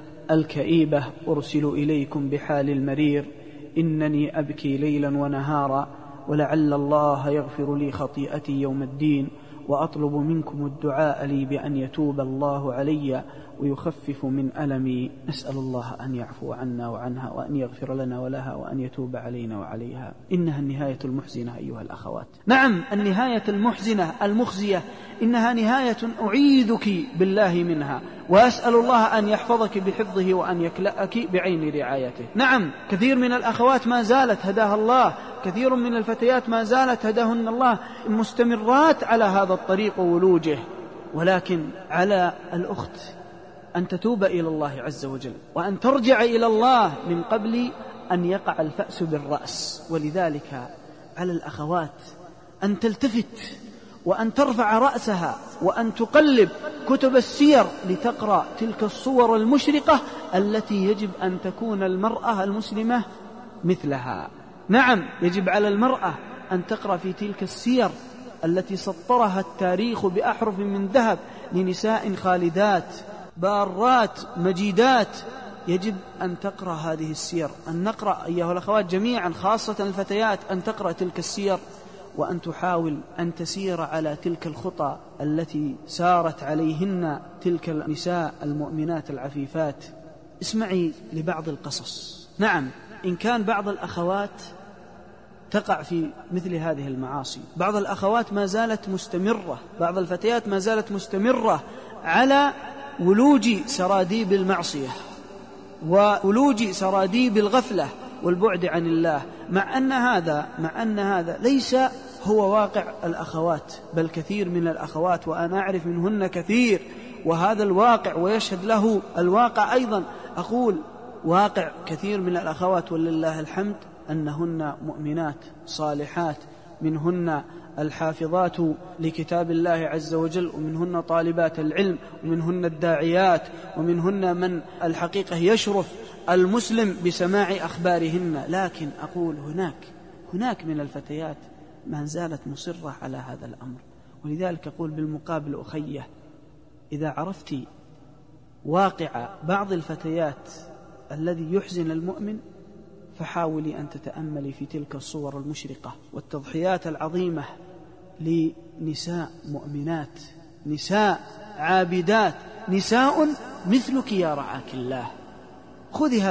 الكئيبة أرسل إليكم بحال المرير، إنني أبكي ليلا ونهارا، ولعل الله يغفر لي خطيئتي يوم الدين، وأطلب منكم الدعاء لي بأن يتوب الله علي ويخفف من ألمي. نسأل الله أن يعفو عنا وعنها، وأن يغفر لنا ولها، وأن يتوب علينا وعليها. إنها النهاية المحزنة أيها الأخوات، نعم النهاية المحزنة المخزية، إنها نهاية أعيذك بالله منها، وأسأل الله أن يحفظك بحفظه وأن يكلأك بعين رعايته. نعم كثير من الأخوات ما زالت هداها الله، كثير من الفتيات ما زالت هداهن الله مستمرات على هذا الطريق وولوجه، ولكن على الأخت أن تتوب إلى الله عز وجل، وأن ترجع إلى الله من قبل أن يقع الفأس بالرأس. ولذلك على الأخوات أن تلتفت وأن ترفع رأسها وأن تقلب كتب السير لتقرأ تلك الصور المشرقة التي يجب أن تكون المرأة المسلمة مثلها. نعم يجب على المرأة أن تقرأ في تلك السير التي سطرها التاريخ بأحرف من ذهب لنساء خالدات بارات مجيدات. يجب أن تقرأ هذه السير، أن نقرأ أيها الأخوات جميعا خاصة الفتيات أن تقرأ تلك السير، وأن تحاول أن تسير على تلك الخطى التي سارت عليهن تلك النساء المؤمنات العفيفات. اسمعي لبعض القصص. نعم إن كان بعض الأخوات تقع في مثل هذه المعاصي، بعض الأخوات ما زالت مستمرة، بعض الفتيات ما زالت مستمرة على ولوج سراديب المعصية وولوج سراديب الغفلة والبعد عن الله، مع أن هذا ليس هو واقع الأخوات، بل كثير من الأخوات، وأنا أعرف منهن كثير، وهذا الواقع ويشهد له الواقع أيضا. أقول واقع كثير من الأخوات ولله الحمد أنهن مؤمنات صالحات، منهن الحافظات لكتاب الله عز وجل، ومنهن طالبات العلم، ومنهن الداعيات، ومنهن من الحقيقة يشرف المسلم بسماع أخبارهن. لكن أقول هناك من الفتيات ما زالت مصرة على هذا الأمر. ولذلك أقول بالمقابل أخيه، إذا عرفت واقع بعض الفتيات الذي يحزن المؤمن فحاولي أن تتأملي في تلك الصور المشرقة والتضحيات العظيمة لنساء مؤمنات، نساء عابدات، نساء مثلك يا رعاك الله. خذي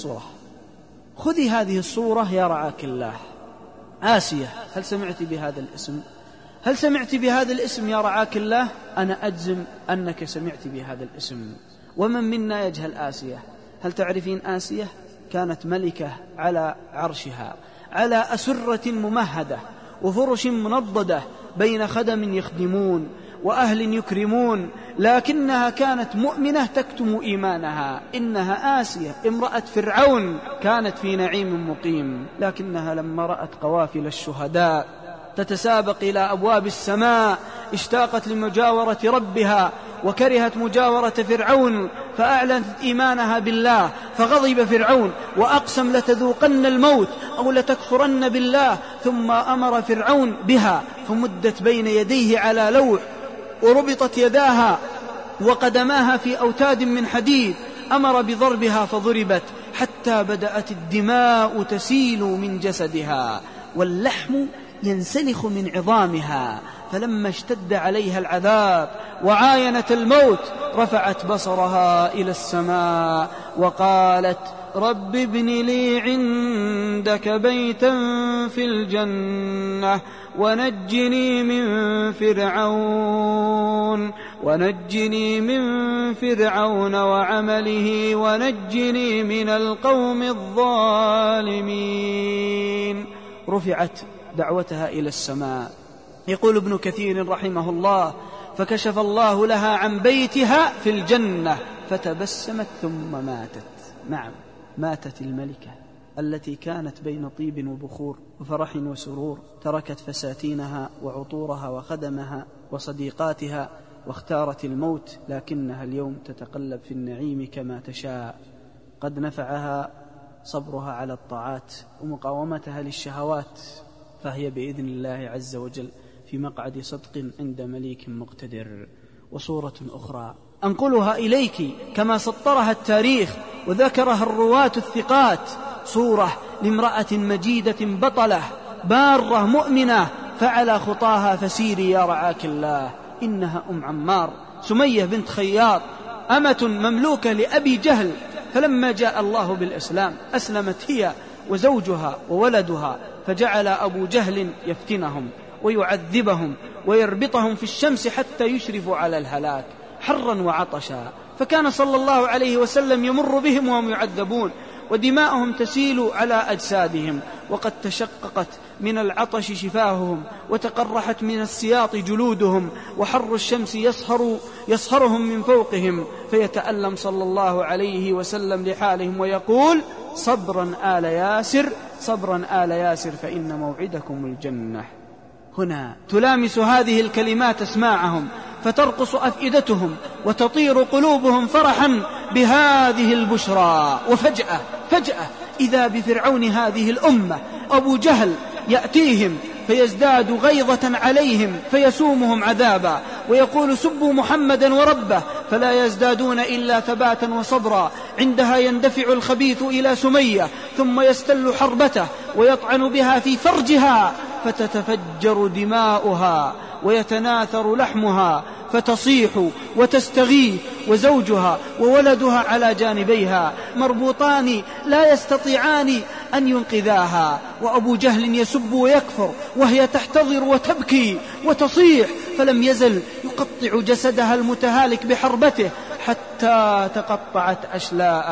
هذه الصورة يا رعاك الله. آسية، هل سمعت بهذا الاسم؟ هل سمعت بهذا الاسم يا رعاك الله؟ أنا أجزم أنك سمعت بهذا الاسم. ومن منا يجهل آسية؟ هل تعرفين آسية؟ كانت ملكة على عرشها. على أسرة ممهدة وفرش منضدة بين خدم يخدمون وأهل يكرمون، لكنها كانت مؤمنة تكتم إيمانها. إنها آسية امرأة فرعون كانت في نعيم مقيم، لكنها لما رأت قوافل الشهداء تتسابق إلى أبواب السماء اشتاقت لمجاورة ربها وكرهت مجاورة فرعون، فأعلنت إيمانها بالله، فغضب فرعون وأقسم لتذوقن الموت أو لتكفرن بالله. ثم أمر فرعون بها فمدت بين يديه على لوح، وربطت يداها وقدماها في أوتاد من حديد، أمر بضربها فضربت حتى بدأت الدماء تسيل من جسدها واللحم ينسلخ من عظامها. فلما اشتد عليها العذاب وعاينت الموت رفعت بصرها إلى السماء وقالت: رب ابن لي عندك بيتا في الجنة ونجني من فرعون وعمله ونجني من القوم الظالمين. رفعت دعوتها إلى السماء. يقول ابن كثير رحمه الله: فكشف الله لها عن بيتها في الجنة فتبسمت ثم ماتت. نعم، ماتت الملكة التي كانت بين طيب وبخور وفرح وسرور، تركت فساتينها وعطورها وخدمها وصديقاتها واختارت الموت، لكنها اليوم تتقلب في النعيم كما تشاء. قد نفعها صبرها على الطاعات ومقاومتها للشهوات، فهي بإذن الله عز وجل في مقعد صدق عند مليك مقتدر. وصورة أخرى أنقلها إليك كما سطرها التاريخ وذكرها الرواة الثقات، صورة لامرأة مجيدة بطلة بارة مؤمنة، فعلى خطاها فسيري يا رعاك الله. إنها أم عمار سمية بنت خياط، أمة مملوكة لأبي جهل، فلما جاء الله بالإسلام أسلمت هي وزوجها وولدها، فجعل أبو جهل يفتنهم ويعذبهم ويربطهم في الشمس حتى يشرفوا على الهلاك حرا وعطشا. فكان صلى الله عليه وسلم يمر بهم وهم يعذبون ودماؤهم تسيل على أجسادهم، وقد تشققت من العطش شفاههم وتقرحت من السياط جلودهم، وحر الشمس يصهرهم من فوقهم، فيتألم صلى الله عليه وسلم لحالهم ويقول: صبرا آل ياسر، صبرا آل ياسر فإن موعدكم الجنة. هنا تلامس هذه الكلمات أسماعهم فترقص أفئدتهم وتطير قلوبهم فرحا بهذه البشرى. وفجأة إذا بفرعون هذه الأمة أبو جهل يأتيهم فيزداد غيظة عليهم فيسومهم عذابا ويقول: سبوا محمدا وربه، فلا يزدادون إلا ثباتا وصبرا. عندها يندفع الخبيث إلى سمية ثم يستل حربته ويطعن بها في فرجها فتتفجر دماؤها ويتناثر لحمها فتصيح وتستغيث، وزوجها وولدها على جانبيها مربوطان لا يستطيعان أن ينقذاها، وأبو جهل يسب ويكفر وهي تحتضر وتبكي وتصيح، فلم يزل يقطع جسدها المتهالك بحربته حتى تقطعت أشلاء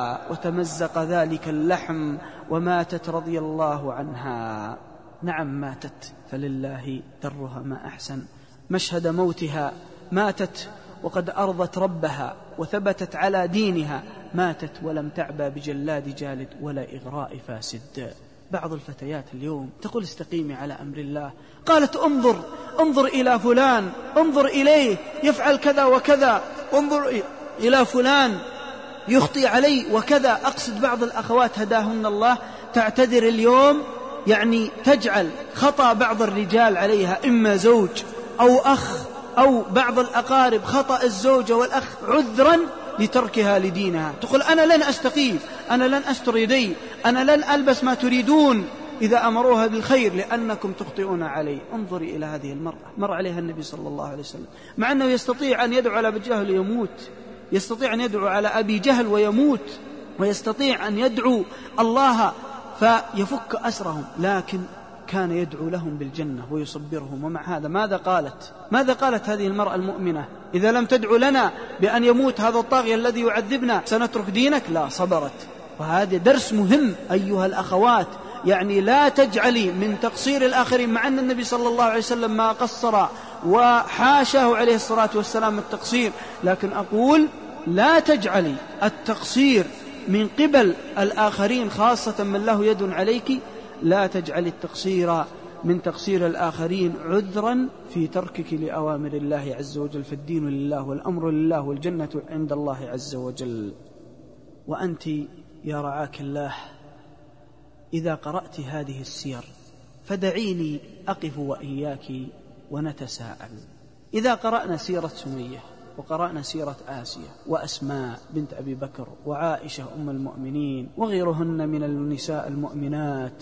وتمزق ذلك اللحم، وماتت رضي الله عنها. نعم ماتت، فلله درها ما أحسن. مشهد موتها ماتت وقد أرضت ربها وثبتت على دينها، ماتت ولم تعبى بجلاد جالد ولا إغراء فاسد. بعض الفتيات اليوم تقول: استقيمي على أمر الله. قالت: انظر إلى فلان، انظر إليه يفعل كذا وكذا، انظر إلى فلان يخطي علي وكذا. أقصد بعض الأخوات هداهن الله تعتذر اليوم، يعني تجعل خطأ بعض الرجال عليها، إما زوج أو أخ أو بعض الأقارب، خطأ الزوجة والأخ عذرا لتركها لدينها. تقول: أنا لن أستقيم، أنا لن أستر يدي، أنا لن ألبس ما تريدون إذا أمروها بالخير لأنكم تخطئون علي. انظري إلى هذه المرأة، مر عليها النبي صلى الله عليه وسلم، مع أنه يستطيع أن يدعو على أبي جهل يموت، يستطيع أن يدعو على أبي جهل ويموت، ويستطيع أن يدعو الله فيفك أسرهم، لكن كان يدعو لهم بالجنة ويصبرهم. ومع هذا ماذا قالت هذه المرأة المؤمنة؟ إذا لم تدعو لنا بأن يموت هذا الطاغية الذي يعذبنا سنترك دينك؟ لا، صبرت. وهذا درس مهم أيها الأخوات، يعني لا تجعلي من تقصير الآخرين، مع أن النبي صلى الله عليه وسلم ما قصر وحاشاه عليه الصلاة والسلام التقصير، لكن أقول لا تجعلي التقصير من قبل الآخرين خاصة من له يد عليك، لا تجعلي التقصير من تقصير الآخرين عذرا في تركك لأوامر الله عز وجل، فالدين لله والأمر لله والجنة عند الله عز وجل. وأنت يا رعاك الله إذا قرأت هذه السير فدعيني أقف وإياك ونتساءل. إذا قرأنا سيرة سمية وقرأنا سيرة آسية وأسماء بنت أبي بكر وعائشة أم المؤمنين وغيرهن من النساء المؤمنات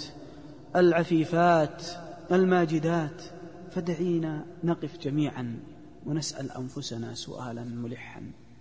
العفيفات الماجدات، فدعينا نقف جميعا ونسأل أنفسنا سؤالا ملحا.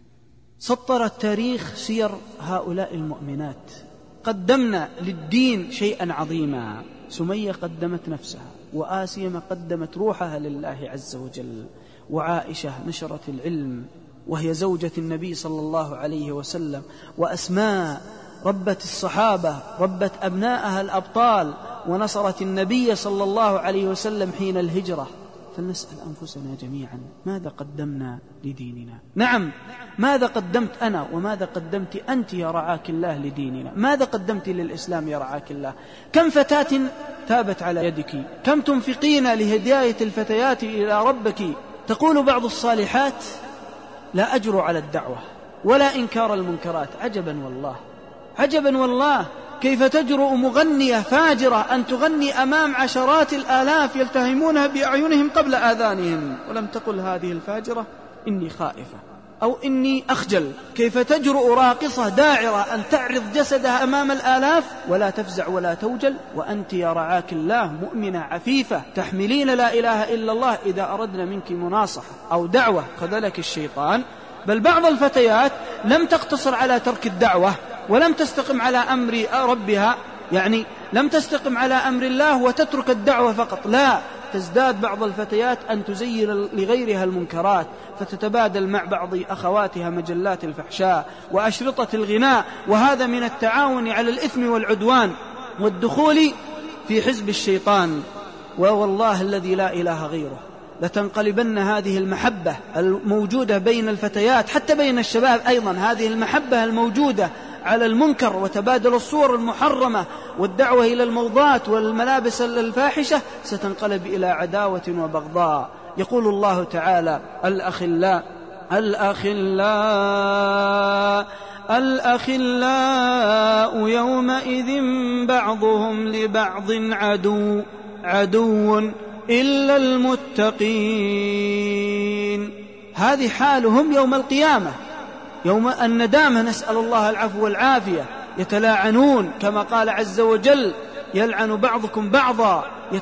سطر التاريخ سير هؤلاء المؤمنات، قدمنا للدين شيئا عظيما. سمية قدمت نفسها، وآسية ما قدمت روحها لله عز وجل، وعائشة نشرت العلم وهي زوجة النبي صلى الله عليه وسلم، وأسماء ربت الصحابة، ربت أبناءها الأبطال، ونصرت النبي صلى الله عليه وسلم حين الهجرة. فلنسأل أنفسنا جميعا ماذا قدمنا لديننا؟ نعم، ماذا قدمت أنا وماذا قدمت أنت يا رعاك الله لديننا؟ ماذا قدمت للإسلام يا رعاك الله؟ كم فتاة تابت على يدك؟ كم تنفقين لهداية الفتيات إلى ربك؟ تقول بعض الصالحات لا أجر على الدعوة ولا إنكار المنكرات. عجبا والله، عجبا والله، كيف تجرؤ مغنية فاجرة أن تغني أمام عشرات الآلاف يلتهمونها بأعينهم قبل آذانهم، ولم تقل هذه الفاجرة إني خائفة أو إني أخجل. كيف تجرؤ راقصة داعرة أن تعرض جسدها أمام الآلاف ولا تفزع ولا توجل؟ وأنت يا رعاك الله مؤمنة عفيفة تحملين لا إله إلا الله إذا أردنا منك مناصحة أو دعوة خذلك الشيطان. بل بعض الفتيات لم تقتصر على ترك الدعوة ولم تستقم على أمر ربها، يعني لم تستقم على أمر الله وتترك الدعوة فقط، لا، تزداد بعض الفتيات أن تزين لغيرها المنكرات، فتتبادل مع بعض أخواتها مجلات الفحشاء وأشرطة الغناء، وهذا من التعاون على الإثم والعدوان والدخول في حزب الشيطان. والله الذي لا إله غيره لتنقلبن هذه المحبة الموجودة بين الفتيات حتى بين الشباب أيضا، هذه المحبة الموجودة على المنكر وتبادل الصور المحرمة والدعوة إلى الموضات والملابس الفاحشة ستنقلب إلى عداوة وبغضاء. يقول الله تعالى الأخلاء يومئذ بعضهم لبعض عدو إلا المتقين. هذه حالهم يوم القيامة، يوم الندامة، نسأل الله العفو والعافية. يتلاعنون كما قال عز وجل يلعن بعضكم بعضا،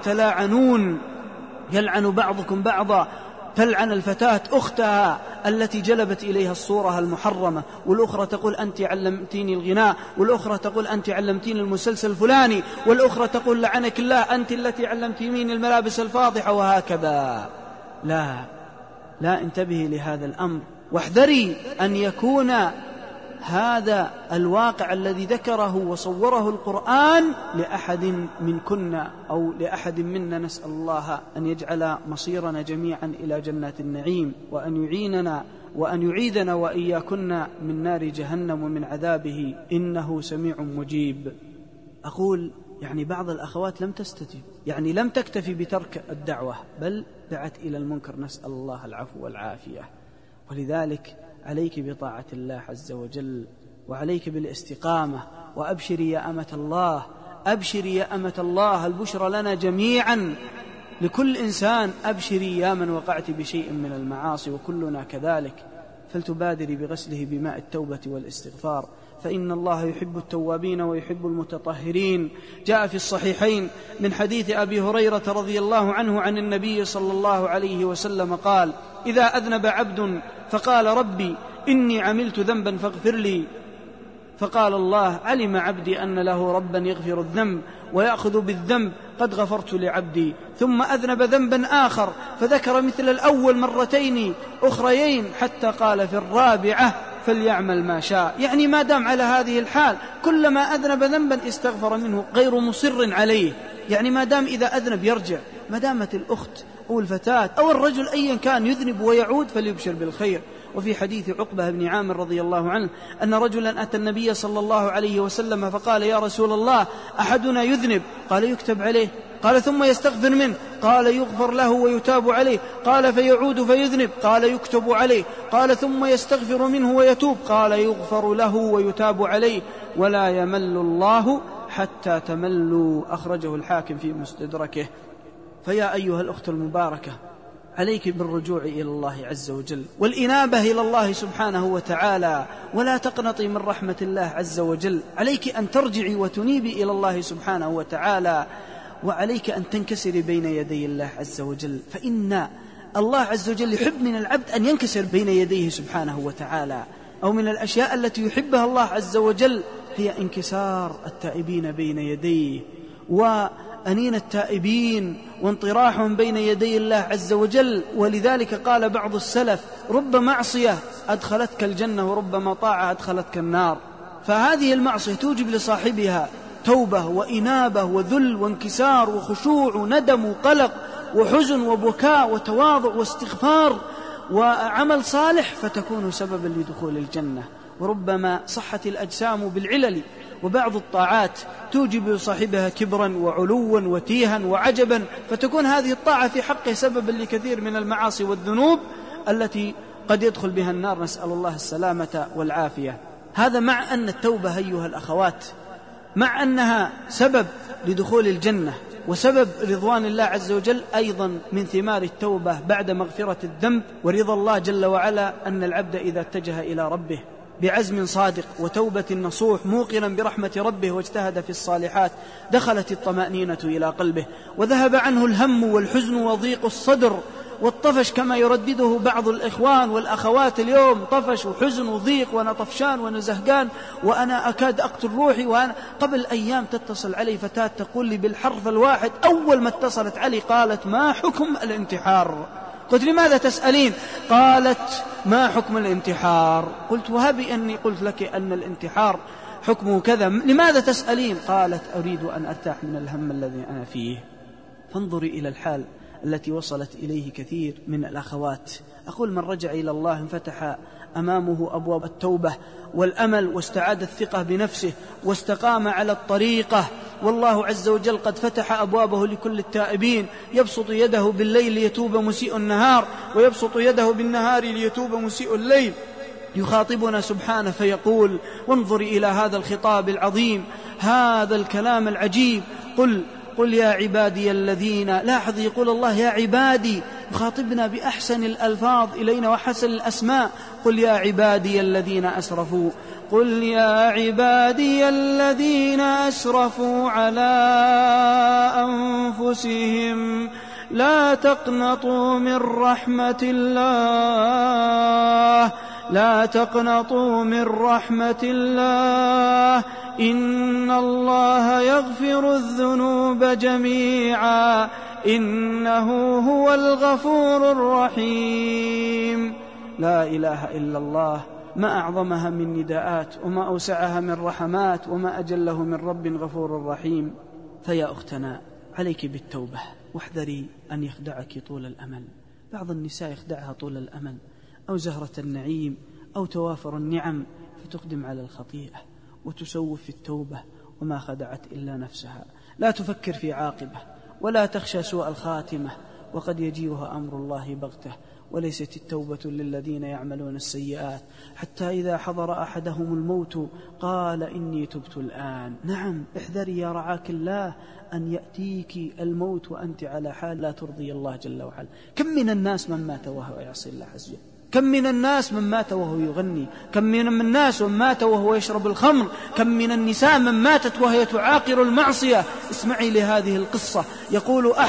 يلعن بعضكم بعضا. تلعن الفتاة أختها التي جلبت إليها الصورة المحرمة، والأخرى تقول أنت علمتيني الغناء، والأخرى تقول أنت علمتيني المسلسل الفلاني، والأخرى تقول لعنك الله أنت التي علمتيني الملابس الفاضحة، وهكذا. لا انتبهي لهذا الأمر، واحذري أن يكون هذا الواقع الذي ذكره وصوره القرآن لأحد منكن أو لأحد منا. نسأل الله أن يجعل مصيرنا جميعا إلى جنات النعيم، وأن يعيننا وأن يعيذنا وإياكن من نار جهنم ومن عذابه، إنه سميع مجيب. أقول يعني بعض الأخوات لم تستجب، يعني لم تكتفي بترك الدعوة بل دعت إلى المنكر، نسأل الله العفو والعافية. ولذلك عليك بطاعة الله عز وجل، وعليك بالاستقامة، وأبشري يا أمة الله، أبشري يا أمة الله، البشرى لنا جميعا، لكل إنسان. أبشري يا من وقعت بشيء من المعاصي وكلنا كذلك، فلتبادري بغسله بماء التوبة والاستغفار، فإن الله يحب التوابين ويحب المتطهرين. جاء في الصحيحين من حديث أبي هريرة رضي الله عنه عن النبي صلى الله عليه وسلم قال: إذا أذنب عبد فقال ربي إني عملت ذنبا فاغفر لي، فقال الله: علم عبدي أن له ربا يغفر الذنب ويأخذ بالذنب، قد غفرت لعبدي. ثم أذنب ذنبا آخر فذكر مثل الأول مرتين أخريين، حتى قال في الرابعة: فليعمل ما شاء. يعني ما دام على هذه الحال كلما أذنب ذنبا استغفر منه غير مصر عليه. يعني ما دام إذا أذنب يرجع. ما دامت الأخت أو الفتاة أو الرجل أيا كان يذنب ويعود فليبشر بالخير. وفي حديث عقبة بن عامر رضي الله عنه أن رجلا أتى النبي صلى الله عليه وسلم فقال: يا رسول الله، أحدنا يذنب. قال: يكتب عليه. قال: ثم يستغفر منه. قال: يغفر له ويتاب عليه. قال: فيعود فيذنب. قال: يكتب عليه. قال: ثم يستغفر منه ويتوب. قال: يغفر له ويتاب عليه، ولا يمل الله حتى تملوا. أخرجه الحاكم في مستدركه. فيا أيها الأخت المباركة، عليك بالرجوع إلى الله عز وجل والإنابة إلى الله سبحانه وتعالى، ولا تقنطي من رحمة الله عز وجل. عليك أن ترجعي وتنيبي إلى الله سبحانه وتعالى، وعليك أن تنكسري بين يدي الله عز وجل، فإن الله عز وجل يحب من العبد أن ينكسر بين يديه سبحانه وتعالى. أو من الأشياء التي يحبها الله عز وجل هي انكسار التائبين بين يديه، وأنين التائبين وانطراحهم بين يدي الله عز وجل. ولذلك قال بعض السلف: رب معصية أدخلتك الجنة وربما طاعة أدخلتك النار. فهذه المعصية توجب لصاحبها توبة وإنابة وذل وانكسار وخشوع وندم وقلق وحزن وبكاء وتواضع واستغفار وعمل صالح، فتكون سببا لدخول الجنة. وربما صحت الأجسام بالعلل، وبعض الطاعات توجب لصاحبها كبرا وعلوا وتيها وعجبا، فتكون هذه الطاعة في حقه سببا لكثير من المعاصي والذنوب التي قد يدخل بها النار، نسأل الله السلامة والعافية. هذا مع أن التوبة أيها الأخوات، مع أنها سبب لدخول الجنة وسبب رضوان الله عز وجل، أيضا من ثمار التوبة بعد مغفرة الذنب ورضا الله جل وعلا أن العبد إذا اتجه إلى ربه بعزم صادق وتوبة نصوح موقنا برحمة ربه واجتهد في الصالحات، دخلت الطمأنينة إلى قلبه وذهب عنه الهم والحزن وضيق الصدر والطفش، كما يردده بعض الإخوان والأخوات اليوم: طفش وحزن وضيق وأنا طفشان وأنا زهقان وأنا أكاد أقتل روحي. وأنا قبل أيام تتصل علي فتاة تقول لي بالحرف الواحد، أول ما اتصلت علي قالت: ما حكم الانتحار؟ قلت: لماذا تسألين؟ قالت: ما حكم الانتحار؟ قلت: وهبي أني قلت لك أن الانتحار حكمه كذا، لماذا تسألين؟ قالت: أريد أن أرتاح من الهم الذي أنا فيه. فانظري إلى الحال التي وصلت إليه كثير من الأخوات. أقول: من رجع إلى الله انفتح أمامه أبواب التوبة والأمل، واستعاد الثقة بنفسه واستقام على الطريقة، والله عز وجل قد فتح أبوابه لكل التائبين. يبسط يده بالليل ليتوب مسيء النهار، ويبسط يده بالنهار ليتوب مسيء الليل. يخاطبنا سبحانه فيقول: وانظري إلى هذا الخطاب العظيم، هذا الكلام العجيب. قل يا عبادي الذين، لاحظ يقول الله يا عبادي، يخاطبنا بأحسن الألفاظ إلينا وحسن الأسماء. قل يا عبادي الذين أسرفوا، قل يا عبادي الذين أسرفوا على أنفسهم لا تقنطوا من رحمة الله، لا تقنطوا من رحمة الله، إن الله يغفر الذنوب جميعا إنه هو الغفور الرحيم. لا إله إلا الله، ما أعظمها من نداءات، وما أوسعها من رحمات، وما أجله من رب غفور رحيم. فيا أختنا، عليك بالتوبة، واحذري أن يخدعك طول الأمل. بعض النساء يخدعها طول الأمل أو زهرة النعيم أو توافر النعم، فتقدم على الخطيئة وتسوف في التوبة، وما خدعت إلا نفسها. لا تفكر في عاقبة ولا تخشى سوء الخاتمة، وقد يجيئها أمر الله بغته. وليست التوبة للذين يعملون السيئات حتى إذا حضر أحدهم الموت قال إني تبت الآن. نعم، احذري يا رعاك الله أن يأتيك الموت وأنت على حال لا ترضي الله جل وعلا. كم من الناس من مات وهو يعصي الله عز وجل، كم من الناس من مات وهو يغني، كم من الناس من مات وهو يشرب الخمر، كم من النساء من ماتت وهي تعاقر المعصية. اسمعي لهذه القصة. يقول أحد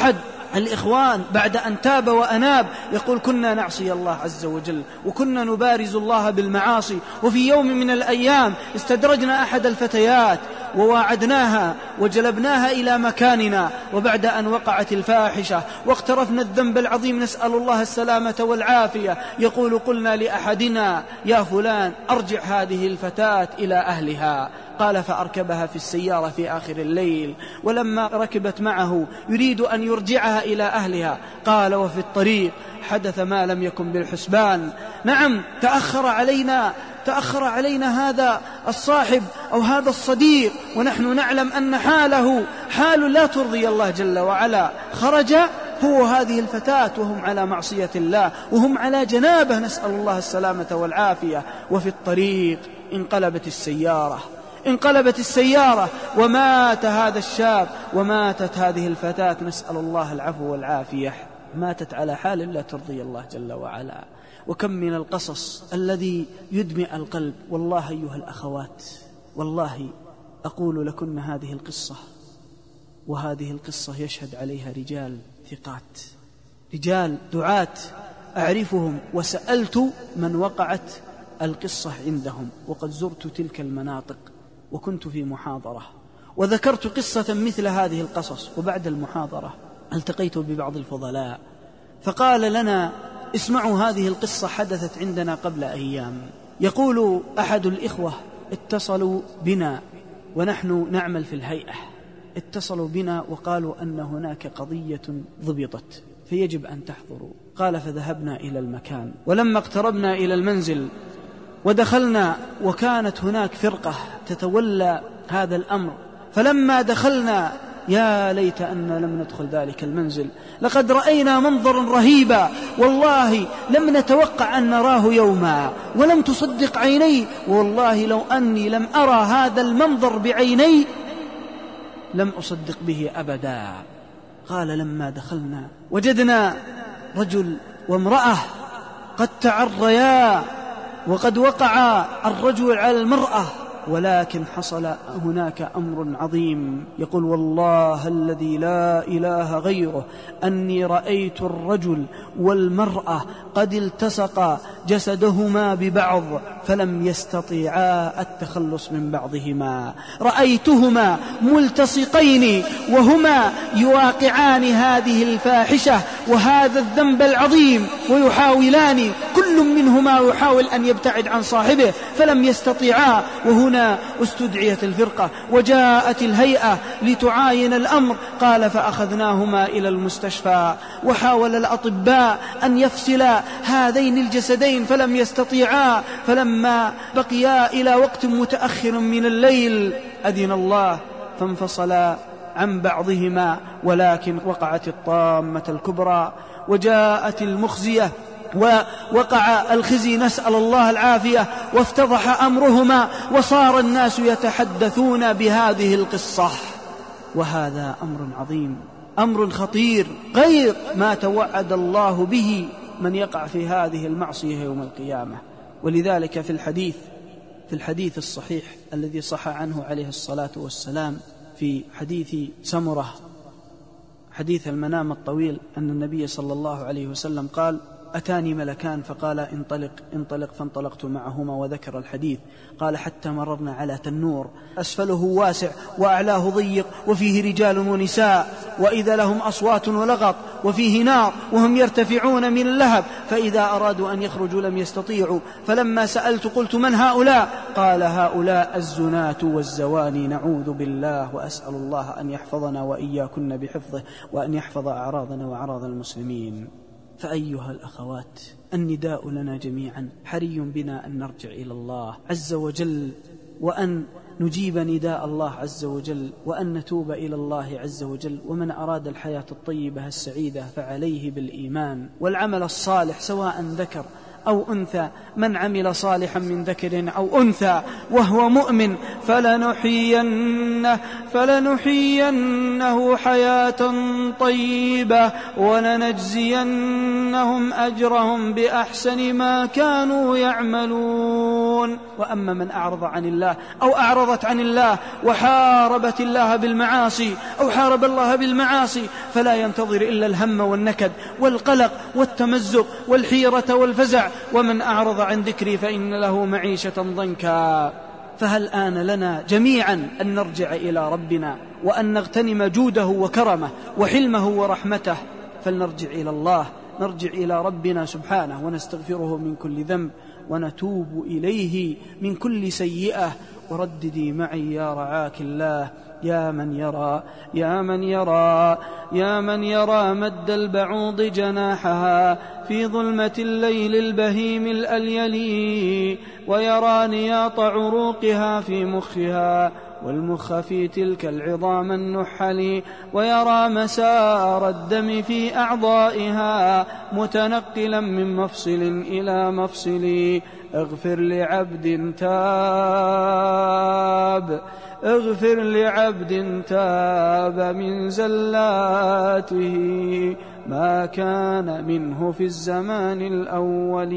الإخوان بعد أن تاب وأناب يقول كنا نعصي الله عز وجل وكنا نبارز الله بالمعاصي، وفي يوم من الأيام استدرجنا أحد الفتيات وواعدناها وجلبناها إلى مكاننا، وبعد أن وقعت الفاحشة واقترفنا الذنب العظيم نسأل الله السلامة والعافية يقول قلنا لأحدنا يا فلان أرجع هذه الفتاة إلى أهلها. قال فأركبها في السيارة في آخر الليل، ولما ركبت معه يريد أن يرجعها إلى أهلها قال وفي الطريق حدث ما لم يكن بالحسبان. نعم تأخر علينا هذا الصاحب أو هذا الصديق ونحن نعلم أن حاله حال لا ترضي الله جل وعلا. خرج هو هذه الفتاة وهم على معصية الله وهم على جنابه نسأل الله السلامة والعافية. وفي الطريق انقلبت السيارة ومات هذا الشاب وماتت هذه الفتاة نسأل الله العفو والعافية، ماتت على حال لا ترضي الله جل وعلا. وكم من القصص الذي يدمع القلب. والله أيها الأخوات والله أقول لكن هذه القصة، وهذه القصة يشهد عليها رجال ثقات، رجال دعاة أعرفهم وسألت من وقعت القصة عندهم، وقد زرت تلك المناطق وكنت في محاضرة وذكرت قصة مثل هذه القصص، وبعد المحاضرة التقيت ببعض الفضلاء فقال لنا اسمعوا هذه القصة حدثت عندنا قبل أيام. يقول أحد الإخوة اتصلوا بنا ونحن نعمل في الهيئة، اتصلوا بنا وقالوا أن هناك قضية ضبطت فيجب أن تحضروا. قال فذهبنا إلى المكان، ولما اقتربنا إلى المنزل ودخلنا وكانت هناك فرقة تتولى هذا الأمر، فلما دخلنا يا ليت أننا لم ندخل ذلك المنزل، لقد رأينا منظرا رهيبا والله لم نتوقع أن نراه يوما، ولم تصدق عيني، والله لو أني لم أرى هذا المنظر بعيني لم أصدق به أبدا. قال لما دخلنا وجدنا رجل وامرأة قد تعريا وقد وقع الرجل على المرأة، ولكن حصل هناك أمر عظيم. يقول والله الذي لا إله غيره أني رأيت الرجل والمرأة قد التصق جسدهما ببعض فلم يستطيعا التخلص من بعضهما، رأيتهما ملتصقين وهما يواقعان هذه الفاحشة وهذا الذنب العظيم ويحاولان كل منهما يحاول أن يبتعد عن صاحبه فلم يستطيعا. وهنا استدعيت الفرقة وجاءت الهيئة لتعاين الأمر. قال فأخذناهما إلى المستشفى وحاول الأطباء أن يفصلا هذين الجسدين فلم يستطيعا، فلما بقيا إلى وقت متأخر من الليل أذن الله فانفصلا عن بعضهما، ولكن وقعت الطامة الكبرى وجاءت المخزية ووقع الخزي نسأل الله العافية وافتضح أمرهما وصار الناس يتحدثون بهذه القصة. وهذا أمر عظيم، أمر خطير غير ما توعد الله به من يقع في هذه المعصية يوم القيامة. ولذلك في الحديث الصحيح الذي صح عنه عليه الصلاة والسلام في حديث سمرة حديث المنام الطويل أن النبي صلى الله عليه وسلم قال أتاني ملكان فقال انطلق فانطلقت معهما، وذكر الحديث قال حتى مررنا على تنور أسفله واسع وأعلاه ضيق وفيه رجال ونساء وإذا لهم أصوات ولغط وفيه نار وهم يرتفعون من اللهب، فإذا أرادوا أن يخرجوا لم يستطيعوا، فلما سألت قلت من هؤلاء؟ قال هؤلاء الزناة والزواني نعوذ بالله وأسأل الله أن يحفظنا وإياكن بحفظه وأن يحفظ أعراضنا وأعراض المسلمين. فأيها الأخوات النداء لنا جميعا حري بنا أن نرجع إلى الله عز وجل وأن نجيب نداء الله عز وجل وأن نتوب إلى الله عز وجل. ومن أراد الحياة الطيبة السعيدة فعليه بالإيمان والعمل الصالح، سواء ذكر أو أنثى من عمل صالحا من ذكر أو أنثى وهو مؤمن فلنحيينه حياة طيبة ولنجزينهم أجرهم بأحسن ما كانوا يعملون. وأما من أعرض عن الله أو أعرضت عن الله وحاربت الله بالمعاصي أو حارب الله بالمعاصي فلا ينتظر إلا الهم والنكد والقلق والتمزق والحيرة والفزع. ومن أعرض عن ذكري فإن له معيشة ضنكا. فهل آن لنا جميعا أن نرجع إلى ربنا وأن نغتنم جوده وكرمه وحلمه ورحمته؟ فلنرجع إلى الله، نرجع إلى ربنا سبحانه ونستغفره من كل ذنب ونتوب إليه من كل سيئة. ورددي معي يا رعاك الله يا من يرى مد البعوض جناحها في ظلمة الليل البهيم الأليلي، ويرى نياط عروقها في مخها والمخ في تلك العظام النحل، ويرى مسار الدم في أعضائها متنقلا من مفصل إلى مفصل. اغفر لعبد تاب من زلاته ما كان منه في الزمان الأول.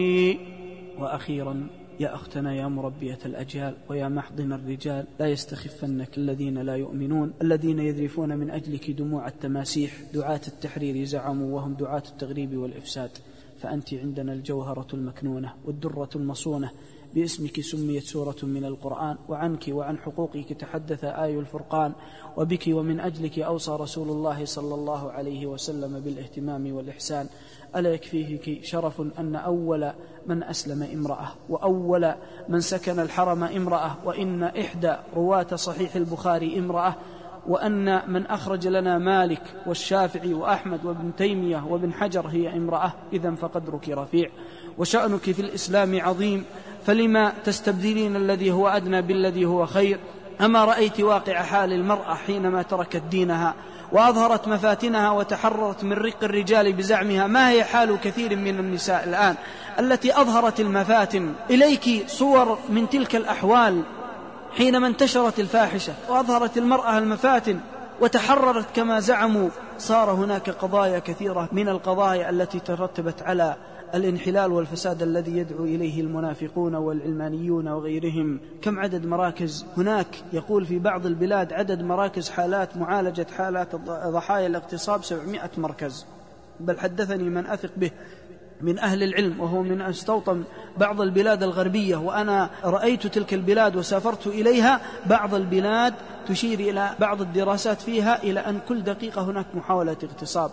وأخيرا يا أختنا يا مربية الأجيال ويا محضن الرجال، لا يستخفنك الذين لا يؤمنون الذين يذرفون من أجلك دموع التماسيح. دعاة التحرير زعموا وهم دعاة التغريب والإفساد، فأنت عندنا الجوهرة المكنونة والدرة المصونة. باسمك سميت سورة من القرآن، وعنك وعن حقوقك تحدث آي الفرقان، وبك ومن أجلك أوصى رسول الله صلى الله عليه وسلم بالاهتمام والإحسان. ألا يكفيك شرف أن أول من أسلم امرأة وأول من سكن الحرم امرأة، وإن إحدى رواة صحيح البخاري امرأة، وأن من أخرج لنا مالك والشافعي وأحمد وابن تيمية وابن حجر هي امرأة. إذن فقدرك رفيع وشأنك في الإسلام عظيم، فلما تستبدلين الذي هو أدنى بالذي هو خير؟ أما رأيت واقع حال المرأة حينما تركت دينها وأظهرت مفاتنها وتحررت من رق الرجال بزعمها؟ ما هي حال كثير من النساء الآن التي أظهرت المفاتن؟ إليك صور من تلك الأحوال حينما انتشرت الفاحشة وأظهرت المرأة المفاتن وتحررت كما زعموا. صار هناك قضايا كثيرة من القضايا التي ترتبت على الانحلال والفساد الذي يدعو إليه المنافقون والعلمانيون وغيرهم. كم عدد مراكز هناك؟ يقول في بعض البلاد عدد مراكز حالات معالجة حالات ضحايا الاغتصاب 700 مركز. بل حدثني من أثق به من أهل العلم وهو من استوطن بعض البلاد الغربية، وأنا رأيت تلك البلاد وسافرت إليها، بعض البلاد تشير إلى بعض الدراسات فيها إلى أن كل دقيقة هناك محاولة اغتصاب.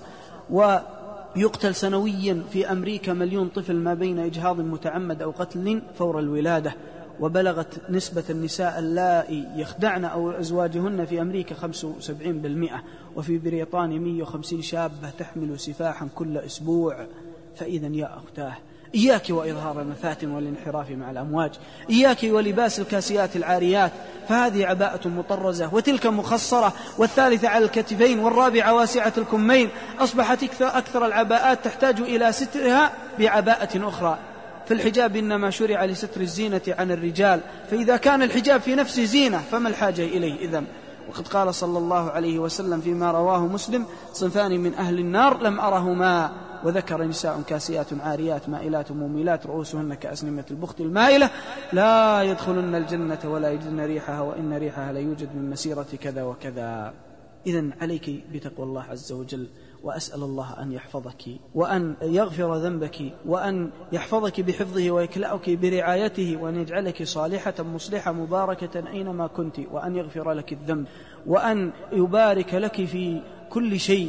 ويقتل سنويا في أمريكا 1,000,000 طفل ما بين إجهاض متعمد أو قتل فور الولادة. وبلغت نسبة النساء اللائي يخدعن أو أزواجهن في أمريكا 75%، وفي بريطانيا 150 شابة تحمل سفاحا كل أسبوع. فإذا يا أختاه إياك وإظهار المفاتن والانحراف مع الأمواج، إياك ولباس الكاسيات العاريات، فهذه عباءة مطرزة وتلك مخصرة، والثالثة على الكتفين، والرابعة واسعة الكمين. أصبحت أكثر العباءات تحتاج إلى سترها بعباءة أخرى. فالحجاب إنما شرع لستر الزينة عن الرجال، فإذا كان الحجاب في نفسه زينة فما الحاجة إليه إذن؟ وقد قال صلى الله عليه وسلم فيما رواه مسلم: صنفان من أهل النار لم أرهما، وذكر نساء كاسيات عاريات مائلات مميلات رؤوسهن كأسنمة البخت المائلة لا يدخلن الجنة ولا يجدن ريحها وإن ريحها لا يوجد من مسيرة كذا وكذا. إذن عليك بتقوى الله عز وجل، وأسأل الله أن يحفظك وأن يغفر ذنبك وأن يحفظك بحفظه ويكلأك برعايته، وأن يجعلك صالحة مصلحة مباركة أينما كنت، وأن يغفر لك الذنب، وأن يبارك لك في كل شيء،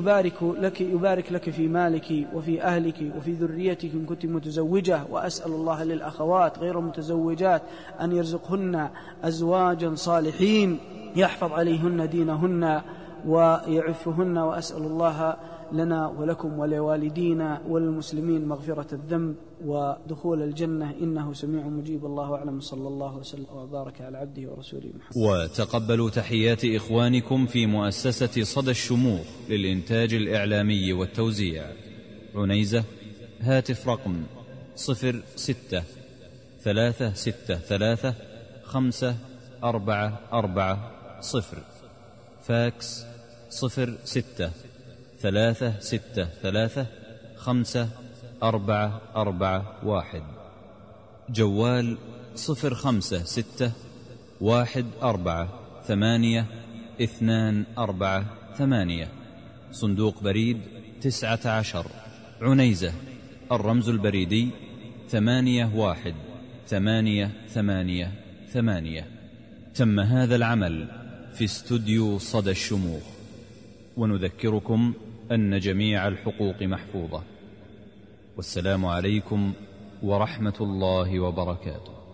يبارك لك في مالك وفي أهلك وفي ذريتك إن كنت متزوجة. وأسأل الله للأخوات غير متزوجات أن يرزقهن أزواجا صالحين يحفظ عليهن دينهن ويعفهن. وأسأل الله لنا ولكم ولوالدينا وللمسلمين مغفرة الذنب ودخول الجنة، إنه سميع مجيب. الله أعلم، صلى الله وسلم وبارك على عبده ورسوله محمد.
وتقبلوا تحيات إخوانكم في مؤسسة صدى الشموخ للإنتاج الإعلامي والتوزيع، عنيزة، هاتف رقم 06 363 5440. فاكس 06 363 5441. جوال 056 148248. صندوق بريد 19 عنيزة. الرمز البريدي 81888. تم هذا العمل في استوديو صدى الشموخ. ونذكركم أن جميع الحقوق محفوظة. والسلام عليكم ورحمة الله وبركاته.